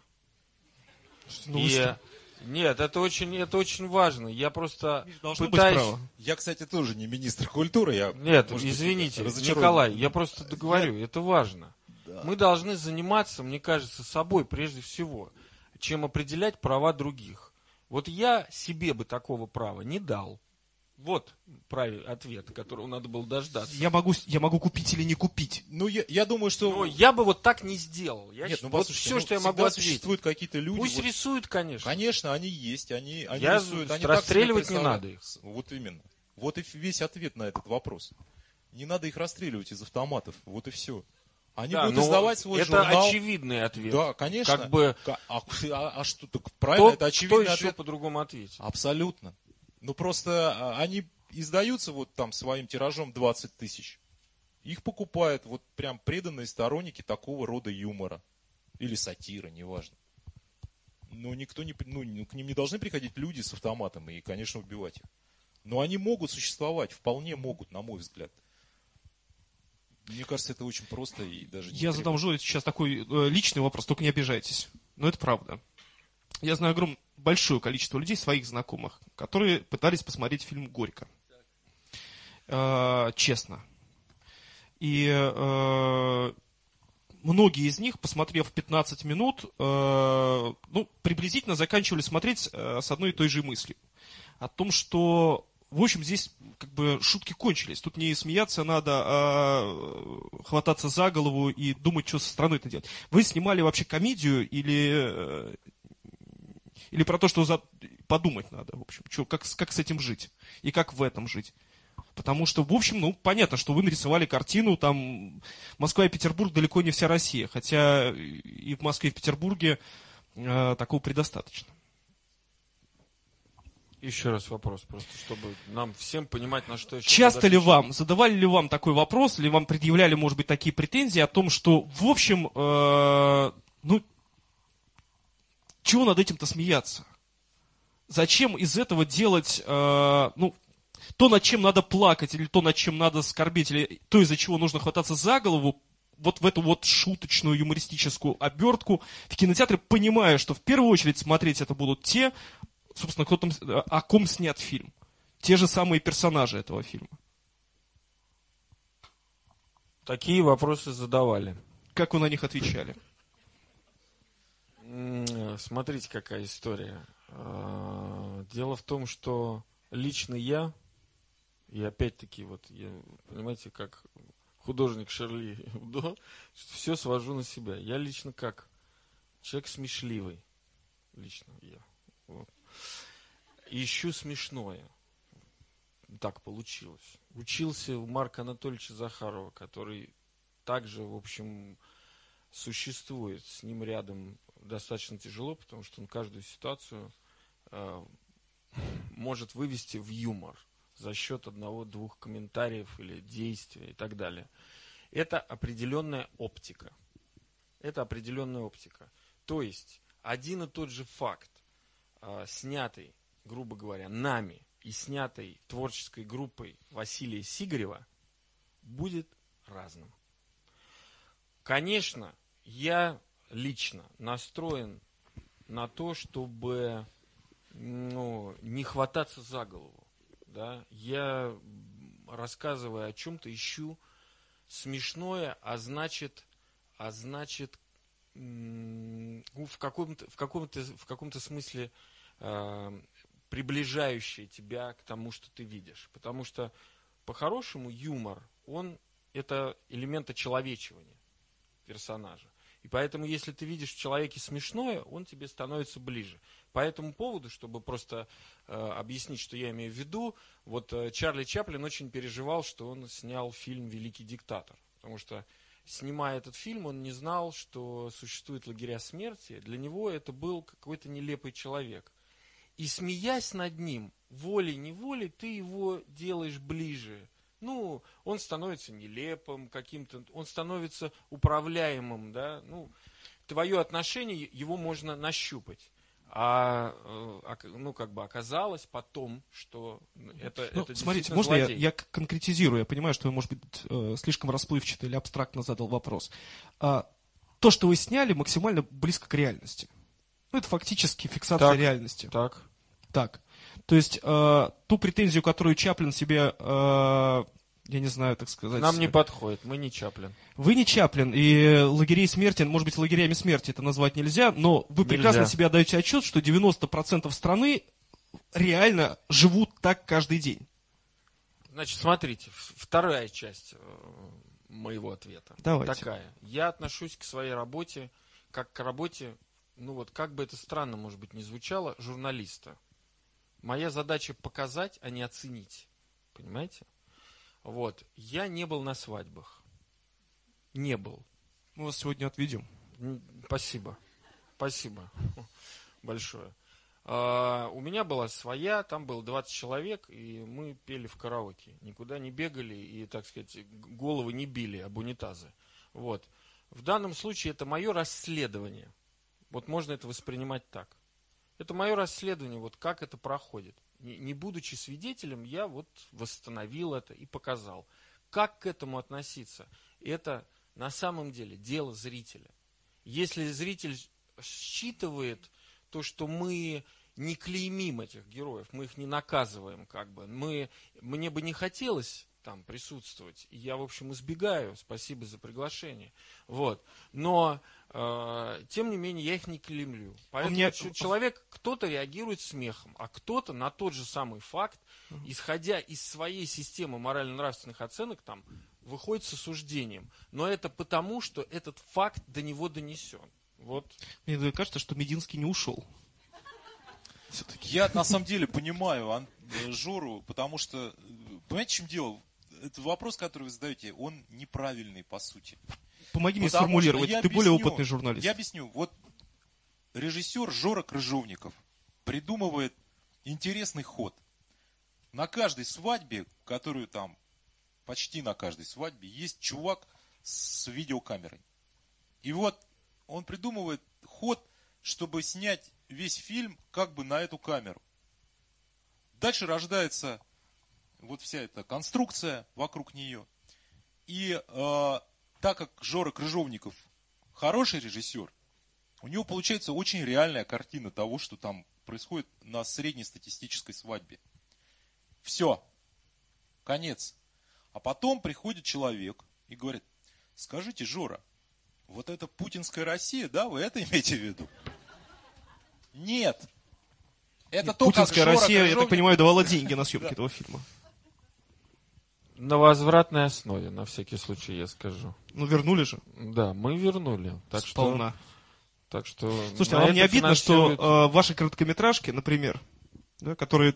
Ну, Нет, это очень важно. Я просто должно пытаюсь... быть право. Я, кстати, тоже не министр культуры. Нет, может быть, извините, разочарован. Николай, я просто договорю, это важно. Да. Мы должны заниматься, мне кажется, собой прежде всего, чем определять права других. Вот я себе бы такого права не дал. Вот правильный ответ, которого надо было дождаться. Я могу купить или не купить. Ну, я думаю, что... Но я бы вот так не сделал. Нет, ну, вот послушайте, все, что я могу всегда ответить. существуют какие-то люди... Пусть вот, рисуют, конечно. Конечно, они есть, они Я рисуют. Они расстреливать так себе не надо их. Вот именно. Вот и весь ответ на этот вопрос. Не надо их расстреливать из автоматов. Вот и все. Они Да, будут но издавать свой это журнал. очевидный ответ. Да, конечно. Как бы... А что, так правильно, это очевидный кто еще ответ. по-другому ответит? Абсолютно. Ну, просто они издаются вот там своим тиражом 20 тысяч. Их покупают вот прям преданные сторонники такого рода юмора. Или сатиры, неважно. Но никто не, к ним не должны приходить люди с автоматом и, конечно, убивать их. Но они могут существовать, вполне могут, на мой взгляд. Мне кажется, это очень просто и даже не Я задам Жоре сейчас такой личный вопрос, только не обижайтесь. Но это правда. Я знаю большое количество людей, своих знакомых, которые пытались посмотреть фильм «Горько». Честно. И многие из них, посмотрев 15 минут, приблизительно заканчивали смотреть с одной и той же мыслью. О том, что, в общем, здесь как бы шутки кончились. Тут не смеяться надо, а хвататься за голову и думать, что со страной-то делать. Вы снимали вообще комедию или про то, что подумать надо, в общем, как с этим жить и как в этом жить? Потому что, в общем, понятно, что вы нарисовали картину, там, Москва и Петербург далеко не вся Россия, хотя и в Москве, и в Петербурге такого предостаточно. Еще раз вопрос, просто чтобы нам всем понимать, на что еще... Часто ли задавали ли вам такой вопрос, или вам предъявляли, может быть, такие претензии о том, что, в общем, чего над этим-то смеяться? Зачем из этого делать, то, над чем надо плакать, или то, над чем надо скорбеть, или то, из-за чего нужно хвататься за голову, вот в эту вот шуточную юмористическую обертку в кинотеатре, понимая, что в первую очередь смотреть это будут те, собственно, о ком снят фильм. Те же самые персонажи этого фильма. Такие вопросы задавали. Как вы на них отвечали? Смотрите, какая история. Дело в том, что лично я, и опять-таки, вот, понимаете, как художник Шарли Hebdo, все свожу на себя. Я лично как человек смешливый. Лично я. Вот. Ищу смешное. Так получилось. Учился у Марка Анатольевича Захарова, который также, в общем, существует. С ним рядом достаточно тяжело, потому что он каждую ситуацию может вывести в юмор за счет одного-двух комментариев или действия и так далее. Это определенная оптика. Это определенная оптика. То есть, один и тот же факт, снятый, грубо говоря, нами и снятой творческой группой Василия Сигарева, будет разным. Конечно, я лично настроен на то, чтобы не хвататься за голову. Да? Я, рассказывая о чем-то, ищу смешное, а значит в каком-то смысле приближающее тебя к тому, что ты видишь. Потому что, по-хорошему, юмор, это элемент очеловечивания персонажа. И поэтому, если ты видишь в человеке смешное, он тебе становится ближе. По этому поводу, чтобы просто объяснить, что я имею в виду, вот Чарли Чаплин очень переживал, что он снял фильм «Великий диктатор». Потому что, снимая этот фильм, он не знал, что существуют лагеря смерти. Для него это был какой-то нелепый человек. И смеясь над ним, волей-неволей, ты его делаешь ближе. Он становится нелепым каким-то, он становится управляемым, да. Твое отношение, его можно нащупать. Оказалось потом, что это смотрите, действительно можно злодей. я конкретизирую? Я понимаю, что я, может быть, слишком расплывчато или абстрактно задал вопрос. То, что вы сняли, максимально близко к реальности. Это фактически фиксация реальности. Так. То есть, ту претензию, которую Чаплин себе, я не знаю, так сказать... Нам не подходит, мы не Чаплин. Вы не Чаплин, и лагерей смерти, может быть, лагерями смерти это назвать нельзя, но вы прекрасно себе отдаете отчет, что 90% страны реально живут так каждый день. Значит, смотрите, вторая часть моего ответа. Давайте. Такая. Я отношусь к своей работе, как к работе, как бы это странно, может быть, не звучало, журналиста. Моя задача показать, а не оценить. Понимаете? Вот. Я не был на свадьбах. Не был. Мы вас сегодня отведем. Спасибо. Спасибо большое. У меня была своя, там было 20 человек, и мы пели в караоке. Никуда не бегали и, так сказать, головы не били об унитазы. Вот. В данном случае это мое расследование. Вот можно это воспринимать так. Это мое расследование, вот как это проходит. Не будучи свидетелем, я вот восстановил это и показал. Как к этому относиться? Это на самом деле дело зрителя. Если зритель считывает то, что мы не клеймим этих героев, мы их не наказываем, мне бы не хотелось там присутствовать, и я, в общем, избегаю, спасибо за приглашение, вот, но, тем не менее, я их не клеймлю, поэтому человек, кто-то реагирует смехом, а кто-то на тот же самый факт, исходя из своей системы морально-нравственных оценок, там, выходит с осуждением, но это потому, что этот факт до него донесен, вот. Мне кажется, что Мединский не ушел. Я на самом деле понимаю Жору, потому что, понимаете, в чем дело? Это вопрос, который вы задаете, он неправильный по сути. Помоги мне сформулировать, ты более опытный журналист. Я объясню. Вот режиссер Жора Крыжовников придумывает интересный ход. На каждой свадьбе, которую там, почти на каждой свадьбе, есть чувак с видеокамерой. И вот он придумывает ход, чтобы снять весь фильм как бы на эту камеру. Дальше рождается вот вся эта конструкция вокруг нее. И так как Жора Крыжовников хороший режиссер, у него получается очень реальная картина того, что там происходит на среднестатистической свадьбе. Все. Конец. А потом приходит человек и говорит, Скажите, Жора, вот это путинская Россия, да, вы это имеете в виду? Нет. Это то, как Путинская Жора Россия, я Крыжовник- так понимаю, давала деньги на съемки этого фильма. На возвратной основе, на всякий случай, я скажу. Ну, вернули же. Да, мы вернули. Так Сполна. что Слушайте, а на вам не это обидно, финансируют- что ваши короткометражки, например, да, которые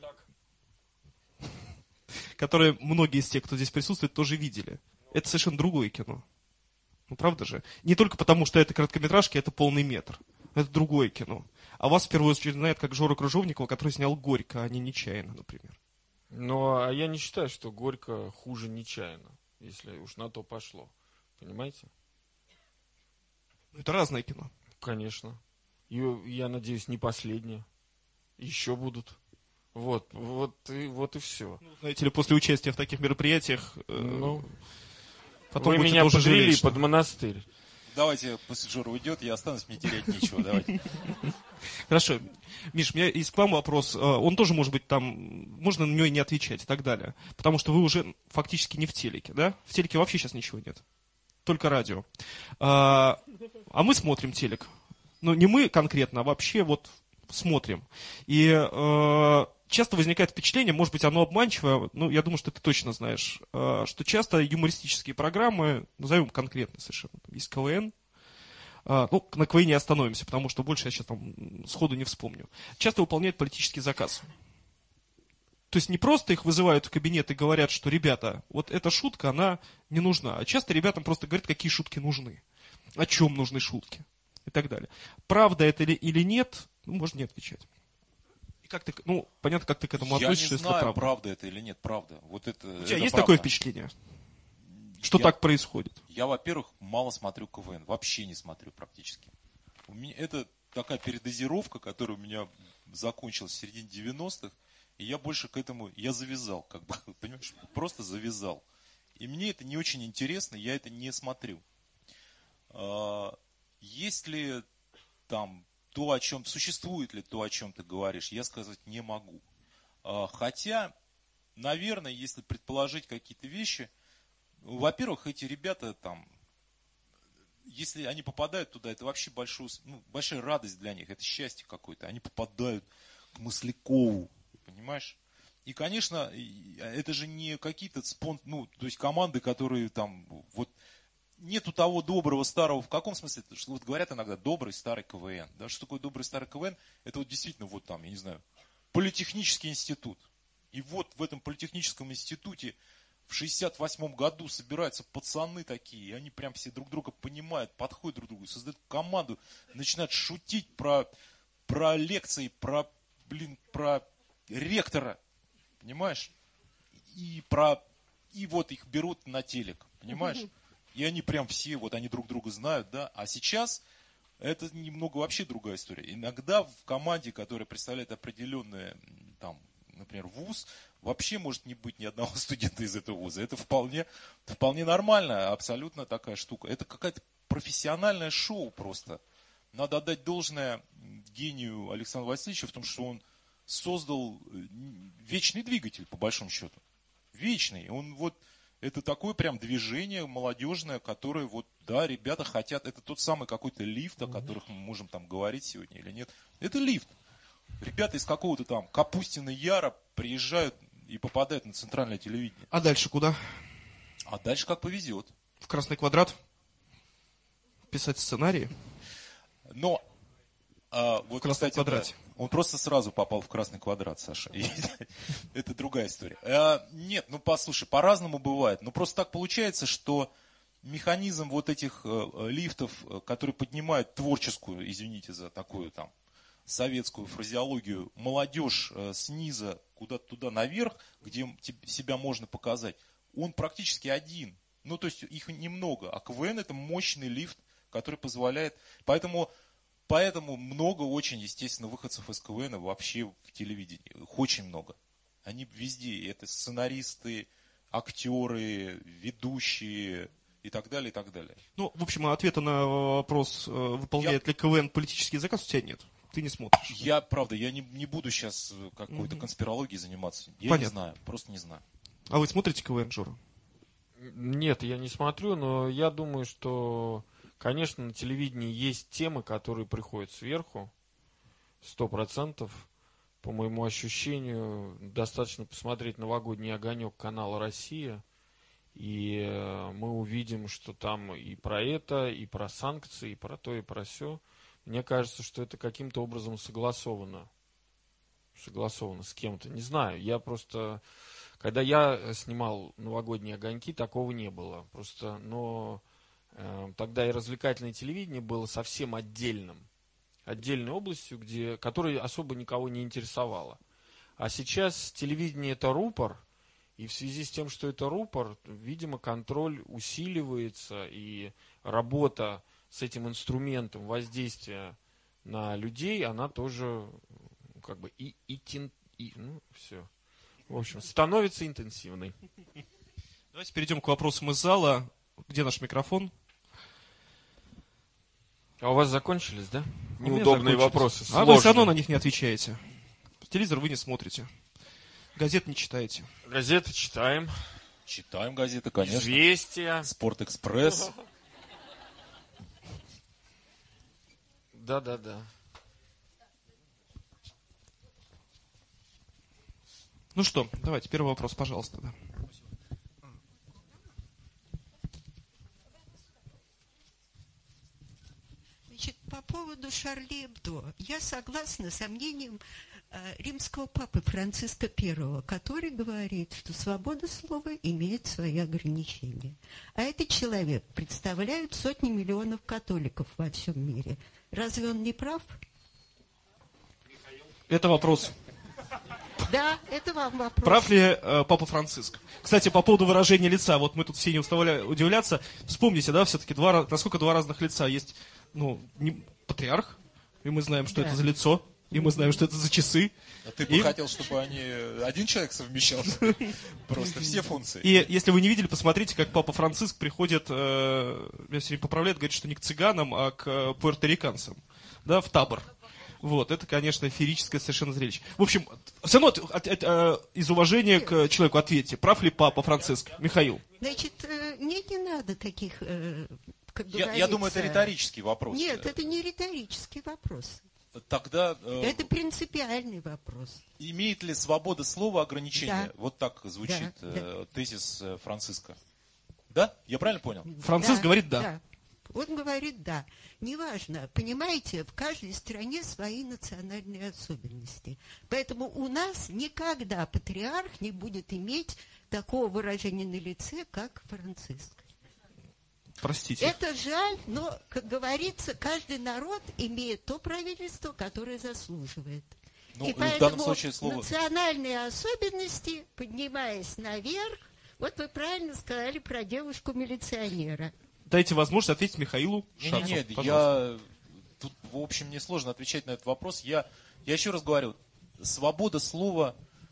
многие из тех, кто здесь присутствует, тоже видели, это совершенно другое кино. Ну, правда же? Не только потому, что это короткометражки, это полный метр. Это другое кино. А вас в первую очередь знает как Жору Крыжовникова, который снял «Горько», а не «Нечаянно», например. Ну, а я не считаю, что «Горько» хуже «Нечаянно», если уж на то пошло. Понимаете? Это разное кино. Конечно. И я надеюсь, не последнее. Еще будут. Вот и все. Знаете ли, после участия в таких мероприятиях Ну, потом вы будете меня тоже подвели жалеть, что- под монастырь. Давайте, пусть Жора уйдет, я останусь, мне терять нечего. Давайте. Хорошо. Миш, у меня есть к вам вопрос. Он тоже может быть там, можно на него и не отвечать и так далее. Потому что вы уже фактически не в телеке, да? В телеке вообще сейчас ничего нет. Только радио. А мы смотрим телек. Ну, не мы конкретно, а вообще вот смотрим. И часто возникает впечатление, может быть, оно обманчивое, но я думаю, что ты точно знаешь, что часто юмористические программы, назовем конкретно совершенно, есть КВН, ну, на КВН не остановимся, потому что больше я сейчас там сходу не вспомню, часто выполняют политический заказ. То есть не просто их вызывают в кабинет и говорят, что, ребята, вот эта шутка, она не нужна. А часто ребятам просто говорят, какие шутки нужны, о чем нужны шутки и так далее. Правда это или нет, ну, можно не отвечать. И как ты, ну, понятно, как ты к этому Я относишься, не если это знаю, правда. правда это или нет, правда. Вот это, У тебя это есть правда. такое впечатление, что Я- так происходит? Я, во-первых, мало смотрю КВН, вообще не смотрю практически. У меня, это такая передозировка, которая у меня закончилась в середине 90-х, и я больше к этому, я завязал, как бы, понимаешь, просто завязал. И мне это не очень интересно, я это не смотрю. Есть ли там то, о чем, существует ли то, о чем ты говоришь, я сказать не могу. Хотя, наверное, если предположить какие-то вещи, во-первых, эти ребята там, если они попадают туда, это вообще большая радость для них, это счастье какое-то. Они попадают к Маслякову, понимаешь? И, конечно, это же не какие-то то есть команды, которые там, вот, нету того доброго старого, в каком смысле, что вот говорят иногда добрый старый КВН. Да, что такое добрый старый КВН? Это вот действительно вот там, я не знаю, политехнический институт. И вот в этом политехническом институте в 68 году собираются пацаны такие, и они прям все друг друга понимают, подходят друг к другу, создают команду, начинают шутить про лекции, про ректора, понимаешь? И вот их берут на телек, понимаешь? И они прям все, вот они друг друга знают, да. А сейчас это немного вообще другая история. Иногда в команде, которая представляет определенный, там, например, вуз, вообще может не быть ни одного студента из этого вуза. Это вполне нормально, абсолютно такая штука. Это какое-то профессиональное шоу просто. Надо отдать должное гению Александра Васильевича в том, что он создал вечный двигатель, по большому счету. Вечный. Он вот, это такое прям движение молодежное, которое вот, да, ребята хотят, это тот самый какой-то лифт, о которых мы можем там говорить сегодня или нет. Это лифт. Ребята из какого-то там Капустина Яра приезжают и попадают на центральное телевидение. А дальше куда? А дальше как повезет. В Красный квадрат? Писать сценарии? Но вот, В Красном кстати, квадрате. да, он просто сразу попал в Красный квадрат, Саша. И это другая история. Нет, ну послушай, по-разному бывает. Но просто так получается, что механизм вот этих лифтов, которые поднимают творческую, извините за такую там советскую фразеологию, молодежь снизу куда-то туда наверх, где себя можно показать, он практически один. Ну, то есть их немного. А КВН это мощный лифт, который позволяет... Поэтому много очень, естественно, выходцев из КВН вообще в телевидении. Их очень много. Они везде. Это сценаристы, актеры, ведущие и так далее, и так далее. Ну, в общем, ответа на вопрос, выполняет ли КВН политический заказ, у тебя нет. Ты не смотришь. Правда, я не буду сейчас какой-то конспирологией заниматься. Я Понятно. не знаю, просто не знаю. А вы смотрите КВН, Жора? Нет, я не смотрю, но я думаю, что, конечно, на телевидении есть темы, которые приходят сверху, 100%. По моему ощущению, достаточно посмотреть «Новогодний огонек» канала «Россия», и мы увидим, что там и про это, и про санкции, и про то, и про сё. Мне кажется, что это каким-то образом согласовано с кем-то. Не знаю, я просто... Когда я снимал «Новогодние огоньки», такого не было. Просто, но тогда и развлекательное телевидение было совсем отдельной областью, которая особо никого не интересовала. А сейчас телевидение – это рупор, и в связи с тем, что это рупор, видимо, контроль усиливается, и работа с этим инструментом воздействия на людей, она тоже как бы все. В общем, становится интенсивной. Давайте перейдем к вопросам из зала. Где наш микрофон? А у вас закончились, да? У меня Неудобные закончились. вопросы. А вы все сложные. равно на них не отвечаете. Телевизор вы не смотрите. Газет не читаете. Газеты читаем. Читаем газеты, конечно. Известия. Спортэкспресс. Да. Ну что, давайте, первый вопрос, пожалуйста. Да. Значит, по поводу Шарли Эбдо. Я согласна с мнением римского папы Франциска I, который говорит, что свобода слова имеет свои ограничения. А этот человек представляет сотни миллионов католиков во всем мире. Разве он не прав? Это вопрос. Да, это вам вопрос. Прав ли Папа Франциск? Кстати, по поводу выражения лица, вот мы тут все не уставали удивляться. Вспомните, да, все-таки насколько два разных лица есть. Патриарх, и мы знаем, что Да. это за лицо, и мы знаем, что это за часы. А ты бы хотел, чтобы один человек совмещал просто все функции. И если вы не видели, посмотрите, как Папа Франциск приходит, меня все время поправляет, говорит, что не к цыганам, а к пуэрториканцам, да, в табор. Вот, это, конечно, феерическое совершенно зрелище. В общем, все равно из уважения к человеку ответьте, прав ли Папа Франциск? Михаил. Значит, мне не надо таких, как Я говорится... думаю, это риторический вопрос. Нет, это не риторический вопрос. Тогда Это принципиальный вопрос. имеет ли свобода слова ограничения? Да. Вот так звучит Да. тезис Франциска. Да? Я правильно понял? Франциск говорит «да». Он говорит «да». Неважно, понимаете, в каждой стране свои национальные особенности. Поэтому у нас никогда патриарх не будет иметь такого выражения на лице, как Франциск. Простите. Это жаль, но, как говорится, каждый народ имеет то правительство, которое заслуживает. Ну, И в поэтому данном случае слово... национальные особенности, поднимаясь наверх, вот вы правильно сказали про девушку-милиционера. Дайте возможность ответить Михаилу Шацу. Нет, пожалуйста. тут, в общем, мне сложно отвечать на этот вопрос. Я еще раз говорю, свобода слова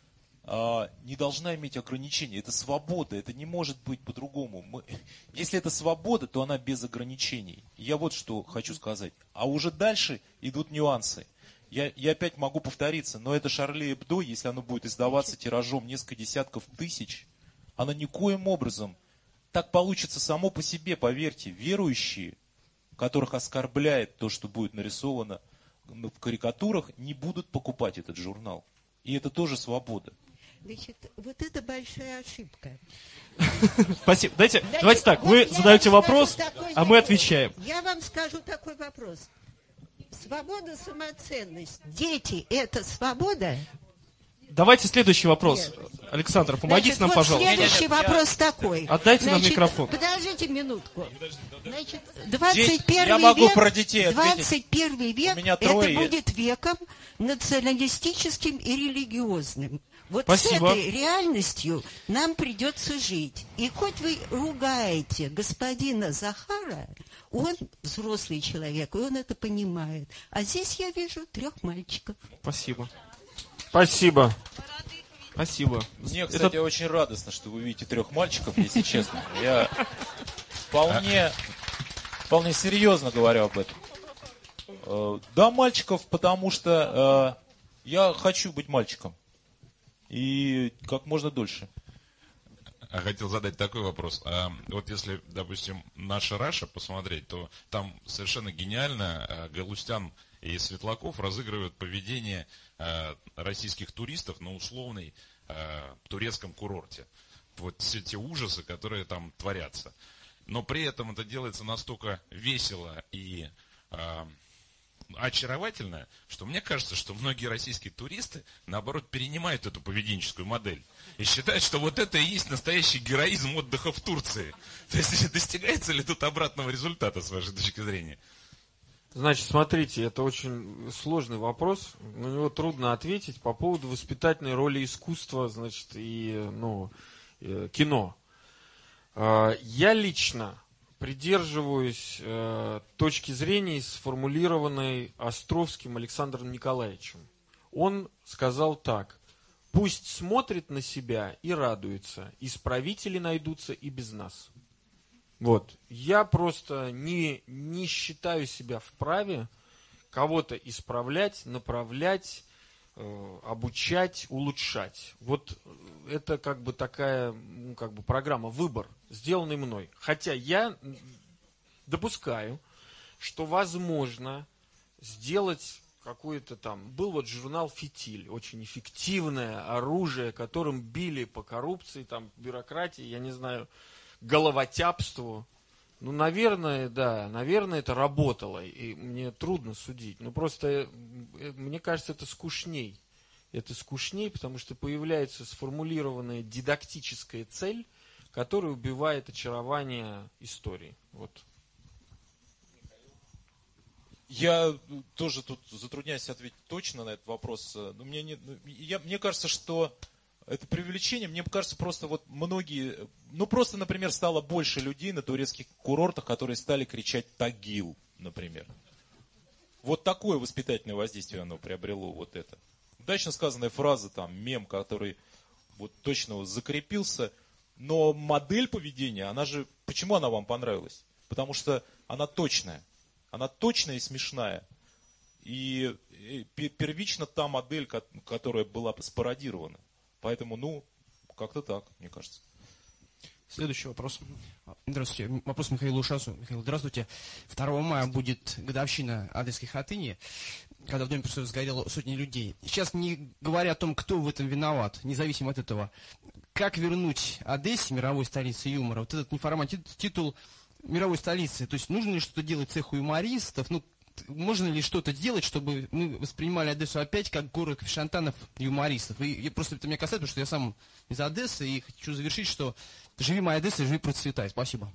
не должна иметь ограничений. Это свобода, это не может быть по-другому. Если это свобода, то она без ограничений. Я вот что хочу сказать. А уже дальше идут нюансы. Я опять могу повториться, но это Шарли Эбдо, если оно будет издаваться тиражом несколько десятков тысяч, оно никоим образом, так получится само по себе, поверьте, верующие, которых оскорбляет то, что будет нарисовано в карикатурах, не будут покупать этот журнал. И это тоже свобода. Значит, вот это большая ошибка. Спасибо. Давайте так, вы задаете вопрос, а мы отвечаем. Я вам скажу такой вопрос. Свобода, самоценность. Дети – это свобода? Давайте следующий вопрос. Александр, помогите Значит, нам, вот пожалуйста. следующий вопрос такой. Отдайте нам микрофон. Подождите минутку. Значит, 21 я могу век, про детей ответить. 21 век У меня это трое будет веком националистическим и религиозным. Вот Спасибо. с этой реальностью нам придется жить. И хоть вы ругаете господина Захара, он взрослый человек, и он это понимает. А здесь я вижу 3 мальчиков. Спасибо. Спасибо. Спасибо. Мне, кстати, очень радостно, что вы видите 3 мальчиков, если честно. Я вполне серьезно говорю об этом. Да, мальчиков, потому что я хочу быть мальчиком. И как можно дольше. хотел задать такой вопрос. Вот если, допустим, наша Раша посмотреть, то там совершенно гениально Галустян и Светлаков разыгрывают поведение российских туристов на условной турецком курорте. Вот все те ужасы, которые там творятся. Но при этом это делается настолько весело и очаровательно, что мне кажется, что многие российские туристы, наоборот, перенимают эту поведенческую модель и считают, что вот это и есть настоящий героизм отдыха в Турции. То есть достигается ли тут обратного результата, с вашей точки зрения? Значит, смотрите, это очень сложный вопрос, на него трудно ответить по поводу воспитательной роли искусства, значит, и кино. Я лично придерживаюсь точки зрения, сформулированной Островским Александром Николаевичем. Он сказал так: пусть смотрит на себя и радуется, исправители найдутся и без нас. Вот. Я просто не считаю себя вправе кого-то исправлять, направлять, обучать, улучшать. Вот это как бы такая, программа, выбор, сделанный мной. Хотя я допускаю, что возможно сделать какой-то там... Был вот журнал «Фитиль», очень эффективное оружие, которым били по коррупции, там, бюрократии, я не знаю, головотяпству. Ну, наверное, да, наверное, это работало, и мне трудно судить. Но просто, мне кажется, это скучней. Это скучней, потому что появляется сформулированная дидактическая цель, которая убивает очарование истории. Вот. Я тоже тут затрудняюсь ответить точно на этот вопрос. Но мне кажется, что это преувеличение. Мне кажется, просто вот многие... просто, например, стало больше людей на турецких курортах, которые стали кричать «Тагил», например. Вот такое воспитательное воздействие оно приобрело, вот это. Удачно сказанная фраза, там, мем, который вот точно закрепился. Но модель поведения, почему она вам понравилась? Потому что она точная. Она точная и смешная. И первично та модель, которая была спародирована. Поэтому, как-то так, мне кажется. Следующий вопрос. Здравствуйте. Вопрос Михаилу Ушасу. Михаил, здравствуйте. 2 мая будет годовщина Одесской хатыни, когда в доме присутствует сгорело сотни людей. Сейчас, не говоря о том, кто в этом виноват, независимо от этого, как вернуть Одессе, мировой столице юмора, вот этот неформальный титул мировой столицы? То есть нужно ли что-то делать цеху юмористов? Можно ли что-то делать, чтобы мы воспринимали Одессу опять как город шантанов юмористов? И просто это меня касается, потому что я сам из Одессы, и хочу завершить, что живи моя Одесса, живи процветай. Спасибо.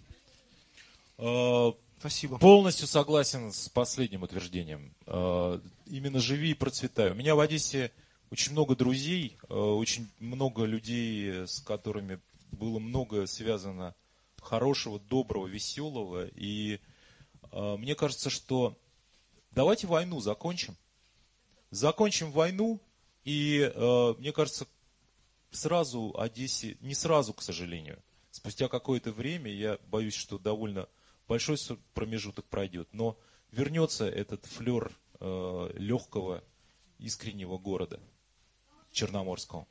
Спасибо. Полностью согласен с последним утверждением. Именно живи и процветай. У меня в Одессе очень много друзей, очень много людей, с которыми было много связано хорошего, доброго, веселого. И мне кажется, что давайте войну закончим. Закончим войну, и мне кажется, сразу Одессе, не сразу, к сожалению, спустя какое-то время, я боюсь, что довольно большой промежуток пройдет, но вернется этот флер легкого, искреннего города черноморского.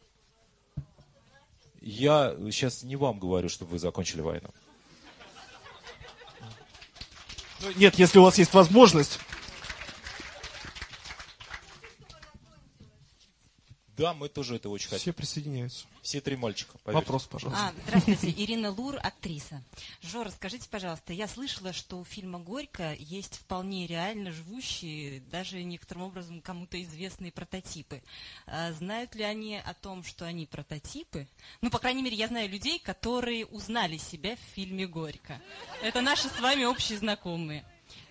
Я сейчас не вам говорю, чтобы вы закончили войну. Нет, если у вас есть возможность. Да, мы тоже это очень хотим. Все присоединяются. Все 3 мальчика. Поверьте. Вопрос, пожалуйста. Здравствуйте, Ирина Лур, актриса. Жора, скажите, пожалуйста, я слышала, что у фильма «Горько» есть вполне реально живущие, даже некоторым образом кому-то известные прототипы. Знают ли они о том, что они прототипы? По крайней мере, я знаю людей, которые узнали себя в фильме «Горько». Это наши с вами общие знакомые.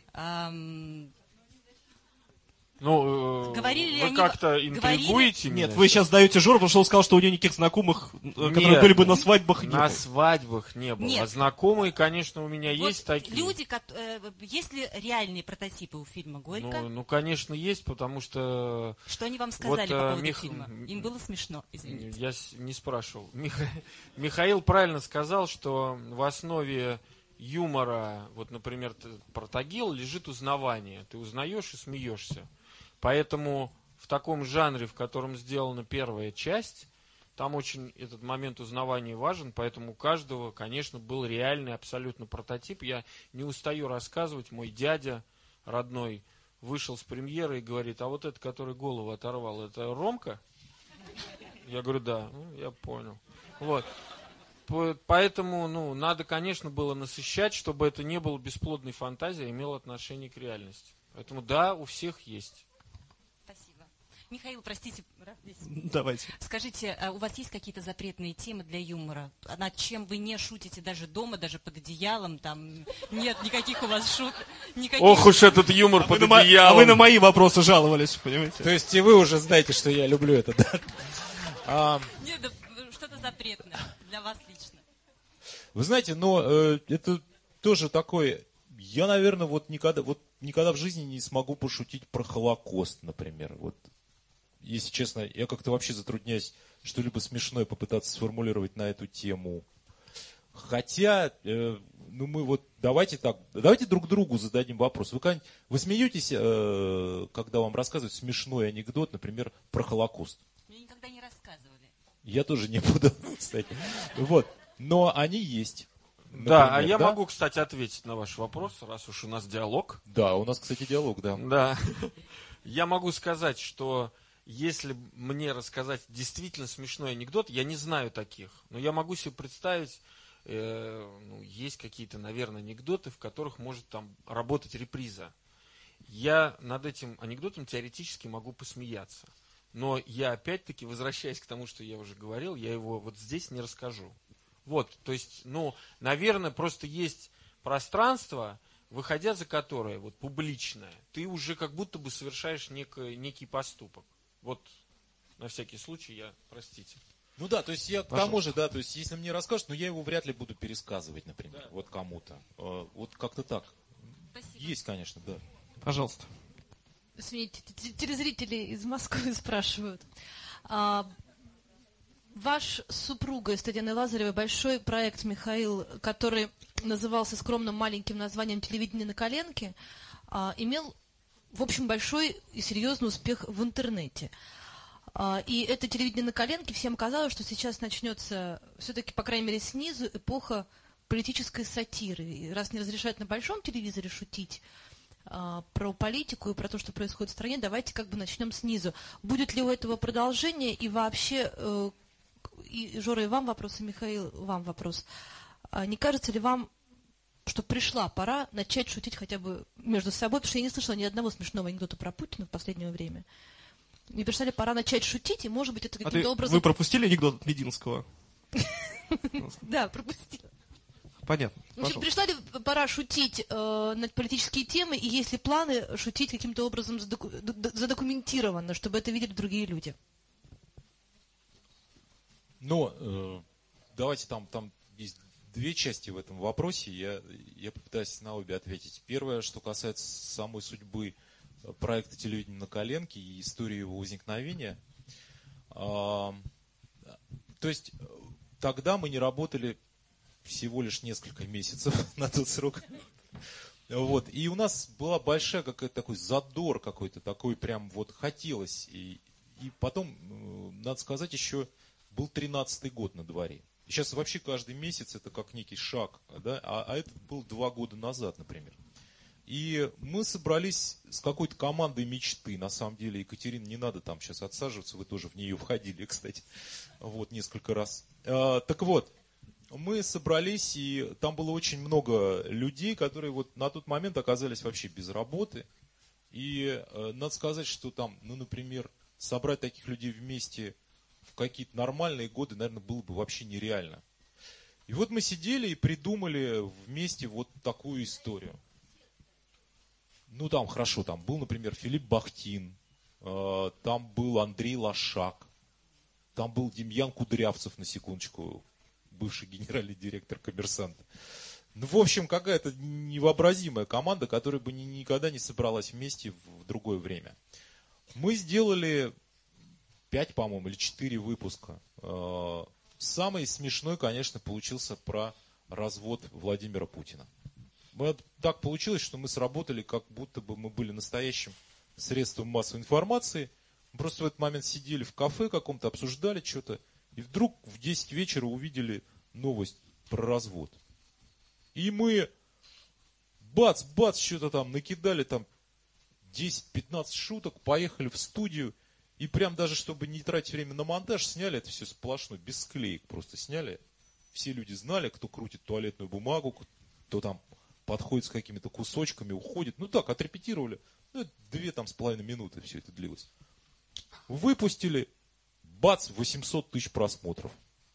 Говорили вы как-то интригуете меня? Нет, вы сейчас даете Жору, потому что он сказал, что у него никаких знакомых, которые были бы на свадьбах, нет. На свадьбах не было. Нет. А знакомые, конечно, у меня есть такие. Люди, есть ли реальные прототипы у фильма «Горько»? Конечно, есть, потому что... Что они вам сказали по поводу фильма? Им было смешно, извините. Я не спрашивал. Михаил правильно сказал, что в основе юмора, вот, например, про Тагил лежит узнавание. Ты узнаешь и смеешься. Поэтому в таком жанре, в котором сделана первая часть, Там очень этот момент узнавания важен, поэтому у каждого, конечно, был реальный абсолютно прототип. Я не устаю рассказывать, мой дядя родной вышел с премьеры и говорит: а вот этот, который голову оторвал, это Ромка? Я говорю: да. Ну, я понял. Вот. Поэтому, надо, конечно, было насыщать, чтобы это не было бесплодной фантазией, а имело отношение к реальности. Поэтому, да, у всех есть. Спасибо. Михаил, простите, раз здесь. Давайте. Скажите, а у вас есть какие-то запретные темы для юмора? Над чем вы не шутите даже дома, даже под одеялом? Там нет никаких у вас шуток? Ох уж этот юмор под одеялом. А вы на мои вопросы жаловались, понимаете? То есть и вы уже знаете, что я люблю это, да? Нет, да, что-то запретное для вас лично. Вы знаете, но это тоже такое... Я, наверное, никогда в жизни не смогу пошутить про Холокост, например. Вот, если честно, я как-то вообще затрудняюсь что-либо смешное попытаться сформулировать на эту тему. Хотя, давайте друг другу зададим вопрос. Вы смеетесь, когда вам рассказывают смешной анекдот, например, про Холокост? Мне никогда не рассказывали. Я тоже не буду, кстати. Вот. Но они есть. Например, да, я могу, кстати, ответить на ваш вопрос, раз уж у нас диалог. Да, у нас, кстати, диалог, да. Да. Я могу сказать, что если мне рассказать действительно смешной анекдот, я не знаю таких, но я могу себе представить, есть какие-то, наверное, анекдоты, в которых может там работать реприза. Я над этим анекдотом теоретически могу посмеяться. Но я опять-таки, возвращаясь к тому, что я уже говорил, я его вот здесь не расскажу. Вот, то есть, наверное, просто есть пространство, выходя за которое, вот, публичное, ты уже как будто бы совершаешь некий поступок. Вот, на всякий случай, простите. Ну да, то есть я к тому же, да, то есть если мне расскажут, я его вряд ли буду пересказывать, например, да. Вот кому-то. Вот как-то так. Спасибо. Есть, конечно, да. Пожалуйста. Извините, телезрители из Москвы спрашивают. Ваш с супругой, с Татьяной Лазаревой, большой проект, Михаил, который назывался скромным маленьким названием «Телевидение на коленке», имел, в общем, большой и серьезный успех в интернете. И это телевидение на коленке, всем казалось, что сейчас начнется, все-таки, по крайней мере, снизу, эпоха политической сатиры. И раз не разрешают на большом телевизоре шутить про политику и про то, что происходит в стране, давайте как бы начнем снизу. Будет ли у этого продолжение и вообще... И, Жора, и вам вопрос, и Михаил, вам вопрос. Не кажется ли вам, что пришла пора начать шутить хотя бы между собой? Потому что я не слышала ни одного смешного анекдота про Путина в последнее время. Не пришла ли пора начать шутить, и, может быть, это каким-то образом... Вы пропустили анекдот от Мединского? Да, пропустила. Понятно. Значит, пришла ли пора шутить над политические темы, и есть ли планы шутить каким-то образом задокументированно, чтобы это видели другие люди? Давайте там есть две части в этом вопросе, я попытаюсь на обе ответить. Первое, что касается самой судьбы проекта «Телевидение на коленке» и истории его возникновения. То есть тогда мы не работали всего лишь несколько месяцев на тот срок. Вот. И у нас была большая какая-то такой задор какой-то, такой прям вот хотелось. И потом, надо сказать, еще был 13-й год на дворе. Сейчас вообще каждый месяц это как некий шаг, да? А это был 2 года назад, например. И мы собрались с какой-то командой мечты. На самом деле, Екатерина, не надо там сейчас отсаживаться, вы тоже в нее входили, кстати, вот, несколько раз. Так вот, мы собрались, и там было очень много людей, которые вот на тот момент оказались вообще без работы. И надо сказать, что там, например, собрать таких людей вместе в какие-то нормальные годы, наверное, было бы вообще нереально. И вот мы сидели и придумали вместе вот такую историю. Там хорошо, там был, например, Филипп Бахтин, там был Андрей Лошак, там был Демьян Кудрявцев, на секундочку, бывший генеральный директор «Коммерсанта». В общем, какая-то невообразимая команда, которая бы никогда не собралась вместе в другое время. Мы сделали 5, по-моему, или 4 выпуска. Самый смешной, конечно, получился про развод Владимира Путина. Так получилось, что мы сработали, как будто бы мы были настоящим средством массовой информации. Мы просто в этот момент сидели в кафе каком-то, обсуждали что-то. И вдруг в 10 вечера увидели новость про развод. И мы бац, что-то там накидали, там 10-15 шуток, поехали в студию. И прям даже, чтобы не тратить время на монтаж, сняли это все сплошно, без склеек просто сняли. Все люди знали, кто крутит туалетную бумагу, кто там подходит с какими-то кусочками, уходит. Ну так, отрепетировали. 2,5 минуты все это длилось. Выпустили, бац, 800 тысяч просмотров.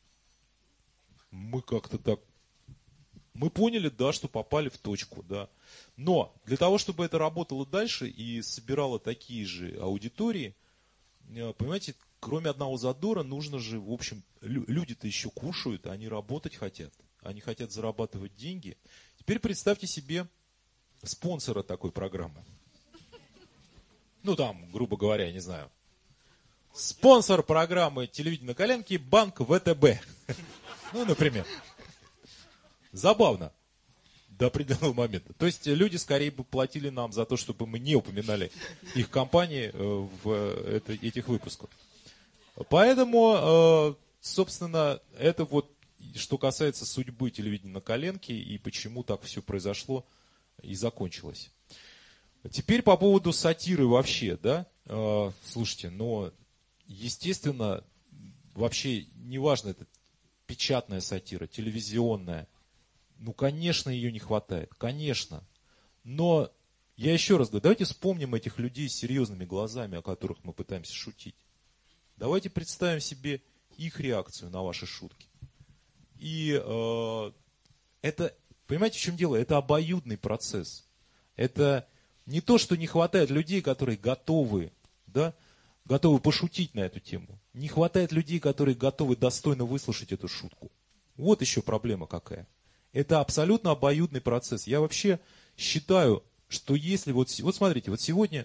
Мы как-то так... Мы поняли, да, что попали в точку, да. Но для того, чтобы это работало дальше и собирало такие же аудитории, понимаете, кроме одного задора, нужно же, в общем, люди-то еще кушают, они работать хотят. Они хотят зарабатывать деньги. Теперь представьте себе спонсора такой программы. Ну, там, грубо говоря, я не знаю. Спонсор программы «Телевидение на коленке» — банк ВТБ. Ну, например. Забавно. До определенного момента. То есть люди скорее бы платили нам за то, чтобы мы не упоминали их компании в этих выпусках. Поэтому, собственно, это вот что касается судьбы телевидения на коленке и почему так все произошло и закончилось. Теперь по поводу сатиры вообще, да, слушайте, но, естественно, вообще неважно, это печатная сатира, телевизионная, ну, конечно, ее не хватает, конечно, но я еще раз говорю, давайте вспомним этих людей с серьезными глазами, о которых мы пытаемся шутить. Давайте представим себе их реакцию на ваши шутки. И это, понимаете, в чем дело? Это обоюдный процесс. Это не то, что не хватает людей, которые готовы, да, готовы пошутить на эту тему. Не хватает людей, которые готовы достойно выслушать эту шутку. Вот еще проблема какая. Это абсолютно обоюдный процесс. Я вообще считаю, что если вот смотрите, вот сегодня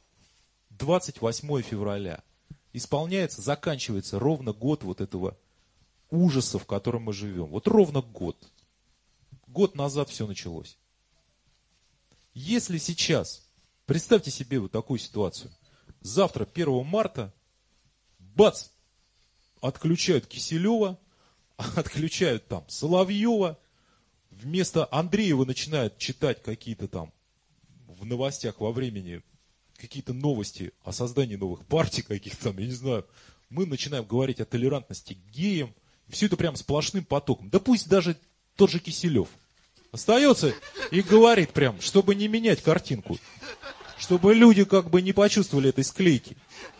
28 февраля исполняется, заканчивается ровно год вот этого ужаса, в котором мы живем. Вот ровно год. Год назад все началось. Если сейчас, представьте себе вот такую ситуацию, завтра, 1 марта, бац, отключают Киселева, отключают там Соловьева, вместо Андреева начинают читать какие-то там в новостях во времени какие-то новости о создании новых партий каких-то там, я не знаю. Мы начинаем говорить о толерантности к геям. Все это прям сплошным потоком. Да пусть даже тот же Киселев остается и говорит прям, чтобы не менять картинку. Чтобы люди как бы не почувствовали этой склейки.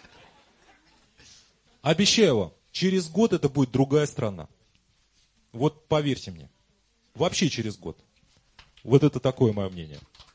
Обещаю вам, через год это будет другая страна. Вот поверьте мне. Вообще через год. Вот это такое мое мнение.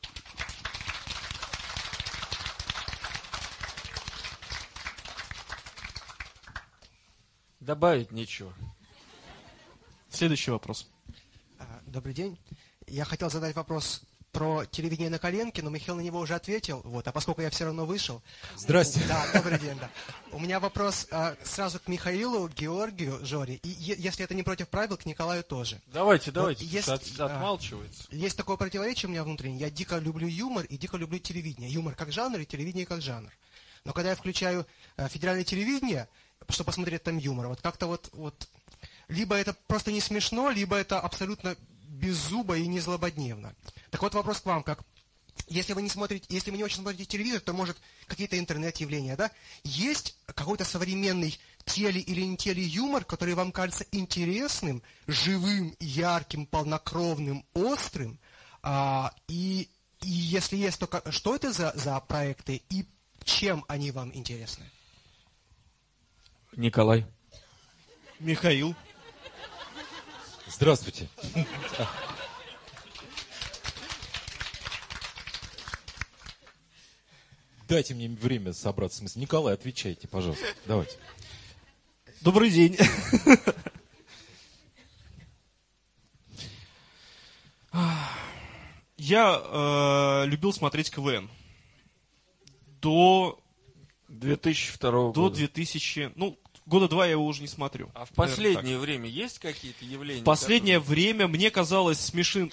Добавить нечего. Следующий вопрос. Добрый день. Я хотел задать вопрос про телевидение на коленке, но Михаил на него уже ответил. Вот, а поскольку я все равно вышел... Здрасте. Да, добрый день, да. У меня вопрос сразу к Михаилу, Георгию, Жоре. И если это не против правил, к Николаю тоже. Давайте, Вот есть, отмалчивается. Есть такое противоречие у меня внутреннее. Я дико люблю юмор и дико люблю телевидение. Юмор как жанр и телевидение как жанр. Но когда я включаю федеральное телевидение, чтобы посмотреть там юмор, вот как-то вот либо это просто не смешно, либо это абсолютно беззубо и не злободневно. Так вот вопрос к вам, как если вы не очень смотрите телевизор, то, может, какие-то интернет-явления, да? Есть какой-то современный или не юмор, который вам кажется интересным, живым, ярким, полнокровным, острым? И если есть, то что это за проекты и чем они вам интересны? Николай. Михаил. Здравствуйте. Дайте мне время собраться. Николай, отвечайте, пожалуйста. Давайте. Добрый день. Я любил смотреть КВН. До 2002 до года. 2000... Ну, года 2 я его уже не смотрю. А в последнее время есть какие-то явления? В последнее время мне казалось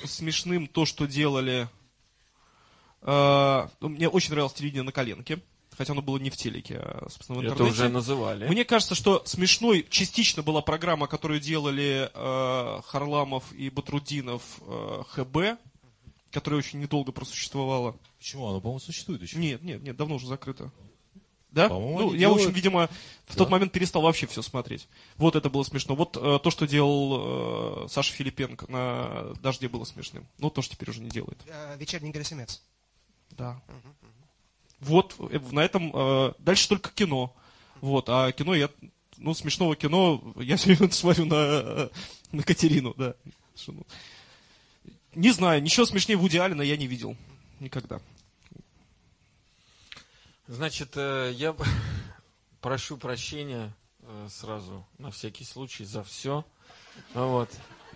смешным то, что делали... Мне очень нравилось телевидение на коленке. хотя оно было не в телеке, а, собственно, в Это интернете. уже называли. Мне кажется, что смешной частично была программа, которую делали Харламов и Батрудинов ХБ, которая очень недолго просуществовала. Почему? Она, по-моему, существует еще. Нет, давно уже закрыто. Да? По-моему, Ну, они я, в общем, делают- видимо, в тот момент перестал вообще все смотреть. Вот это было смешно. Вот то, что делал Саша Филипенко на «Дожде», было смешным. Ну, то, что теперь уже не делает. Вечерний Герасимец. Да. Вот, на этом... дальше только кино. Вот, а кино я... Ну, смешного кино я все время смотрю на Катерину, да. Что, ну, не знаю, ничего смешнее Вуди Аллена я не видел. Никогда. Значит, я прошу прощения сразу, на всякий случай, за все. Вот.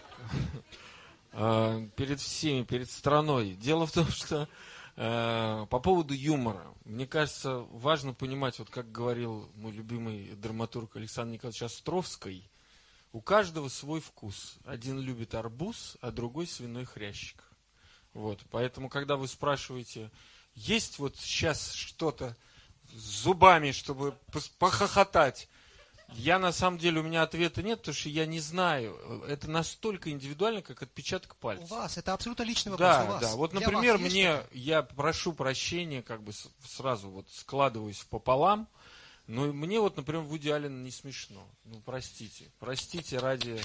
Перед всеми, перед страной. Дело в том, что по поводу юмора. Мне кажется, важно понимать, вот как говорил мой любимый драматург Александр Николаевич Островский, у каждого свой вкус. Один любит арбуз, а другой свиной хрящик. Вот. Поэтому, когда вы спрашиваете, есть вот сейчас что-то с зубами, чтобы похохотать, я на самом деле, у меня ответа нет, потому что я не знаю. Это настолько индивидуально, как отпечаток пальца. У вас, это абсолютно личный вопрос. У вас. Да. Вот, Для например, вас есть я прошу прощения, как бы сразу вот складываюсь пополам, но мне вот, например, Вуди Аллен не смешно. Ну, простите ради...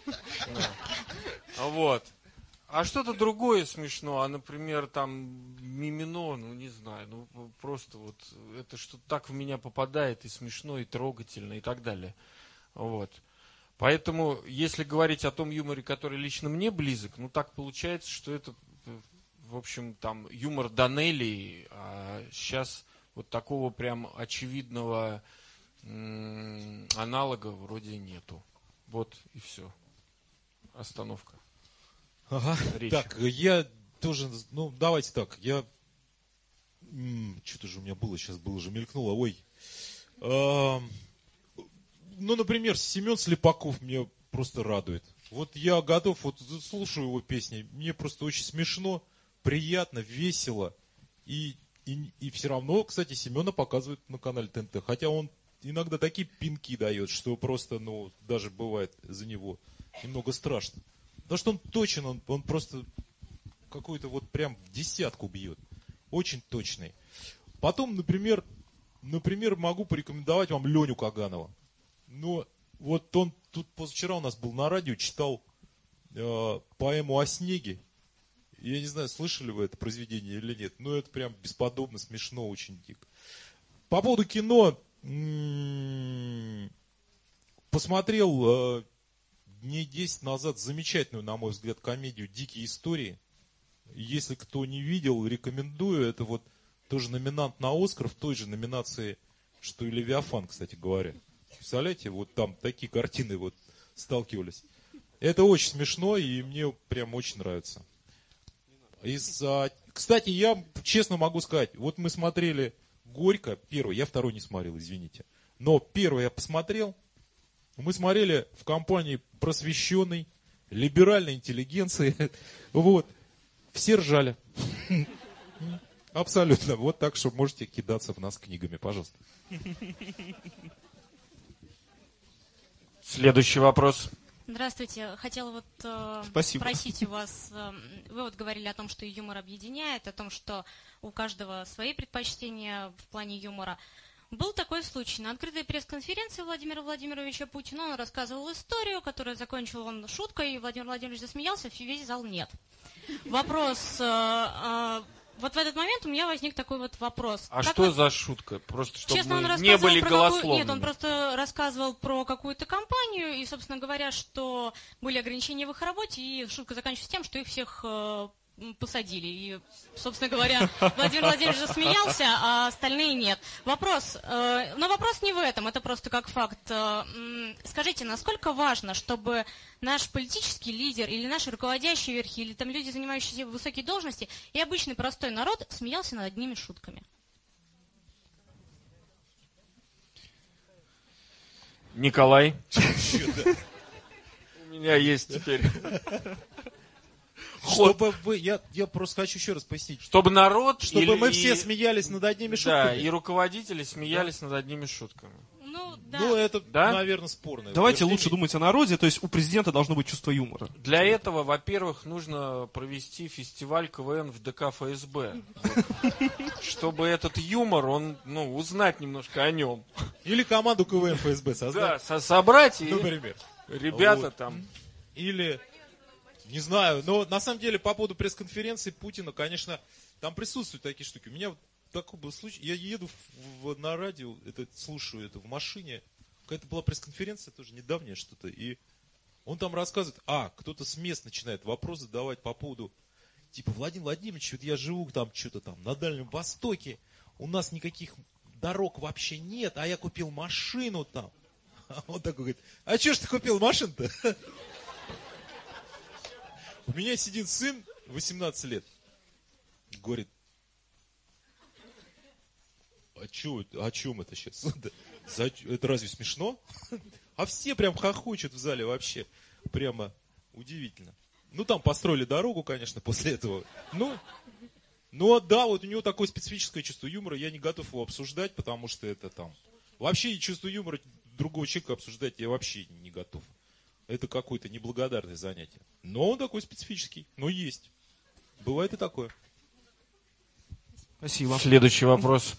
Вот. А что-то другое смешно, например, там, Мимино, ну, не знаю, ну, просто вот, это что-то так в меня попадает, и смешно, и трогательно, и так далее. Вот. Поэтому, если говорить о том юморе, который лично мне близок, ну, так получается, что это, в общем, там, юмор Данелии, а сейчас вот такого прям очевидного аналога вроде нету. Вот и все. Остановка. Ага. Речь. Так, я тоже, ну, давайте так, что-то же у меня было, сейчас было же мелькнуло, ой. Ну, например, Семен Слепаков меня просто радует. Вот я готов, вот слушаю его песни, мне просто очень смешно, приятно, весело, и все равно, кстати, Семена показывают на канале ТНТ, хотя он иногда такие пинки дает, что просто, ну, даже бывает за него немного страшно. Потому что он точен, он просто какой-то вот прям в десятку бьет. Очень точный. Потом, например, могу порекомендовать вам Леню Каганова. Но вот он тут позавчера у нас был на радио, читал поэму о снеге. Я не знаю, слышали вы это произведение или нет, но это прям бесподобно, смешно, очень дико. По поводу кино, посмотрел... дней 10 назад замечательную, на мой взгляд, комедию «Дикие истории». Если кто не видел, рекомендую. Это вот тоже номинант на «Оскар» в той же номинации, что и «Левиафан», кстати говоря. Представляете, вот там такие картины вот сталкивались. Это очень смешно, и мне прям очень нравится. Кстати, я честно могу сказать, вот мы смотрели «Горько» первый, я второй не смотрел, извините. Но первый я посмотрел. Мы смотрели в компании просвещенной, либеральной интеллигенции. Вот. Все ржали. Абсолютно. Вот так, что можете кидаться в нас книгами, пожалуйста. Следующий вопрос. Здравствуйте. Хотела вот спросить у вас, вы вот говорили о том, что юмор объединяет, о том, что у каждого свои предпочтения в плане юмора. Был такой случай. На открытой пресс-конференции Владимира Владимировича Путина он рассказывал историю, которую закончил он шуткой, и Владимир Владимирович засмеялся, весь зал нет. Вопрос. Вот в этот момент у меня возник такой вот вопрос. А что за шутка? Просто чтобы Честно, он не были голословными. голословными. Нет, он просто рассказывал про какую-то компанию, и, собственно говоря, что были ограничения в их работе, и шутка заканчивается тем, что их всех посадили. И, собственно говоря, Владимир Владимирович засмеялся, а остальные нет. Вопрос. Но вопрос не в этом, это просто как факт. Скажите, насколько важно, чтобы наш политический лидер или наши руководящие верхи, или там люди, занимающиеся высокие должности, и обычный простой народ смеялся над одними шутками? Николай. У меня есть теперь Чтобы вы, я просто хочу еще раз пояснить. Чтобы народ... Чтобы мы все смеялись над одними шутками. Да, и руководители смеялись над одними шутками. Ну, да. Ну, это, Да? наверное, спорное. Давайте утверждение. лучше думать о народе, то есть у президента должно быть чувство юмора. Для этого, во-первых, нужно провести фестиваль КВН в ДК ФСБ. Чтобы этот юмор, он, узнать немножко о нем. Или команду КВН ФСБ Да, создать. собрать и Например. ребята Вот. там... Или, не знаю, но на самом деле по поводу пресс-конференции Путина, конечно, там присутствуют такие штуки. У меня вот такой был случай, я еду на радио, слушаю это в машине, какая-то была пресс-конференция, тоже недавняя что-то, и он там рассказывает, кто-то с мест начинает вопрос задавать по поводу, типа, Владимир Владимирович, вот я живу там что-то там на Дальнем Востоке, у нас никаких дорог вообще нет, а я купил машину там. А он такой говорит, а что ж ты купил машину-то? У меня сидит сын, 18 лет, говорит, о чем это сейчас? Это разве смешно? А все прям хохочут в зале вообще. Прямо удивительно. Ну, там построили дорогу, конечно, после этого. Да, вот у него такое специфическое чувство юмора. Я не готов его обсуждать, потому что это там... Вообще чувство юмора другого человека обсуждать я вообще не готов. Это какое-то неблагодарное занятие. Но он такой специфический. Но есть. Бывает и такое. Спасибо. Следующий вопрос.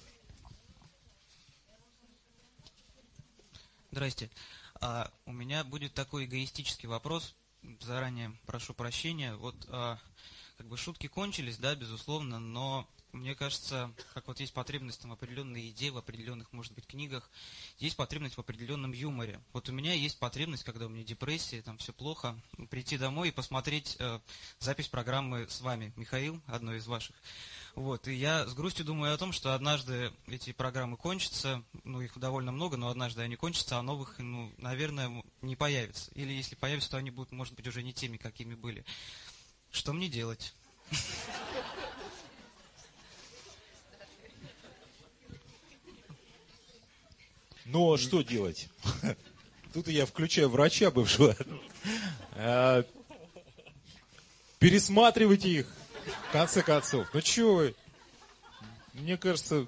Здрасте. У меня будет такой эгоистический вопрос. Заранее прошу прощения. Вот шутки кончились, да, безусловно, но мне кажется, как вот есть потребность в определенной идее, в определенных, может быть, книгах, есть потребность в определенном юморе. Вот у меня есть потребность, когда у меня депрессия, там все плохо, прийти домой и посмотреть запись программы с вами, Михаил, одной из ваших. Вот, и я с грустью думаю о том, что однажды эти программы кончатся, их довольно много, но однажды они кончатся, а новых, наверное, не появится. Или если появятся, то они будут, может быть, уже не теми, какими были. Что мне делать? Но что делать? Тут я включаю врача бывшего. Пересматривайте их, в конце концов. Ну чего вы? Мне кажется,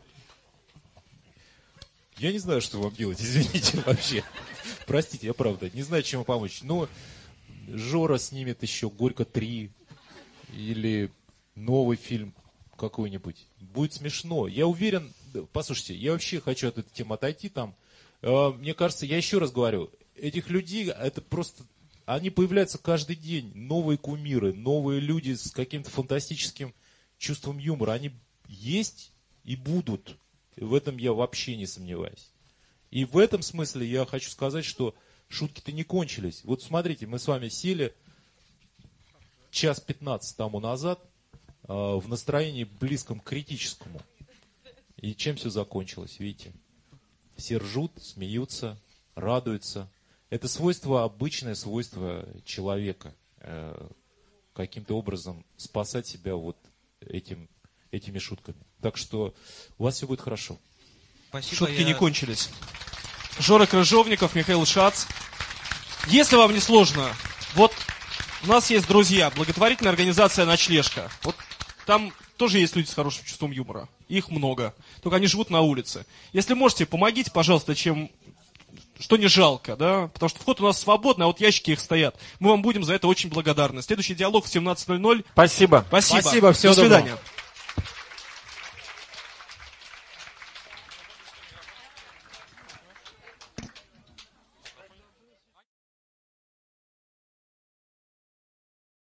я не знаю, что вам делать, извините вообще. Простите, я правда не знаю, чем вам помочь. Но Жора снимет еще «Горько 3» или новый фильм какой-нибудь. Будет смешно. Я уверен, послушайте, я вообще хочу от этой темы отойти там. Мне кажется, я еще раз говорю, этих людей, это просто, они появляются каждый день. Новые кумиры, новые люди с каким-то фантастическим чувством юмора. Они есть и будут. И в этом я вообще не сомневаюсь. И в этом смысле я хочу сказать, что шутки-то не кончились. Вот смотрите, мы с вами сели час 15 тому назад в настроении близком к критическому. И чем все закончилось, видите? Все ржут, смеются, радуются. Это свойство, обычное свойство человека. Каким-то образом спасать себя вот этими шутками. Так что у вас все будет хорошо. Спасибо, Шутки не кончились. Жора Крыжовников, Михаил Шац. Если вам не сложно, вот у нас есть друзья, благотворительная организация «Ночлежка». Вот там тоже есть люди с хорошим чувством юмора. Их много. Только они живут на улице. Если можете, помогите, пожалуйста, что не жалко, да? Потому что вход у нас свободный, а вот ящики их стоят. Мы вам будем за это очень благодарны. Следующий диалог в 17:00. Спасибо. Спасибо. Спасибо, всего До свидания. доброго.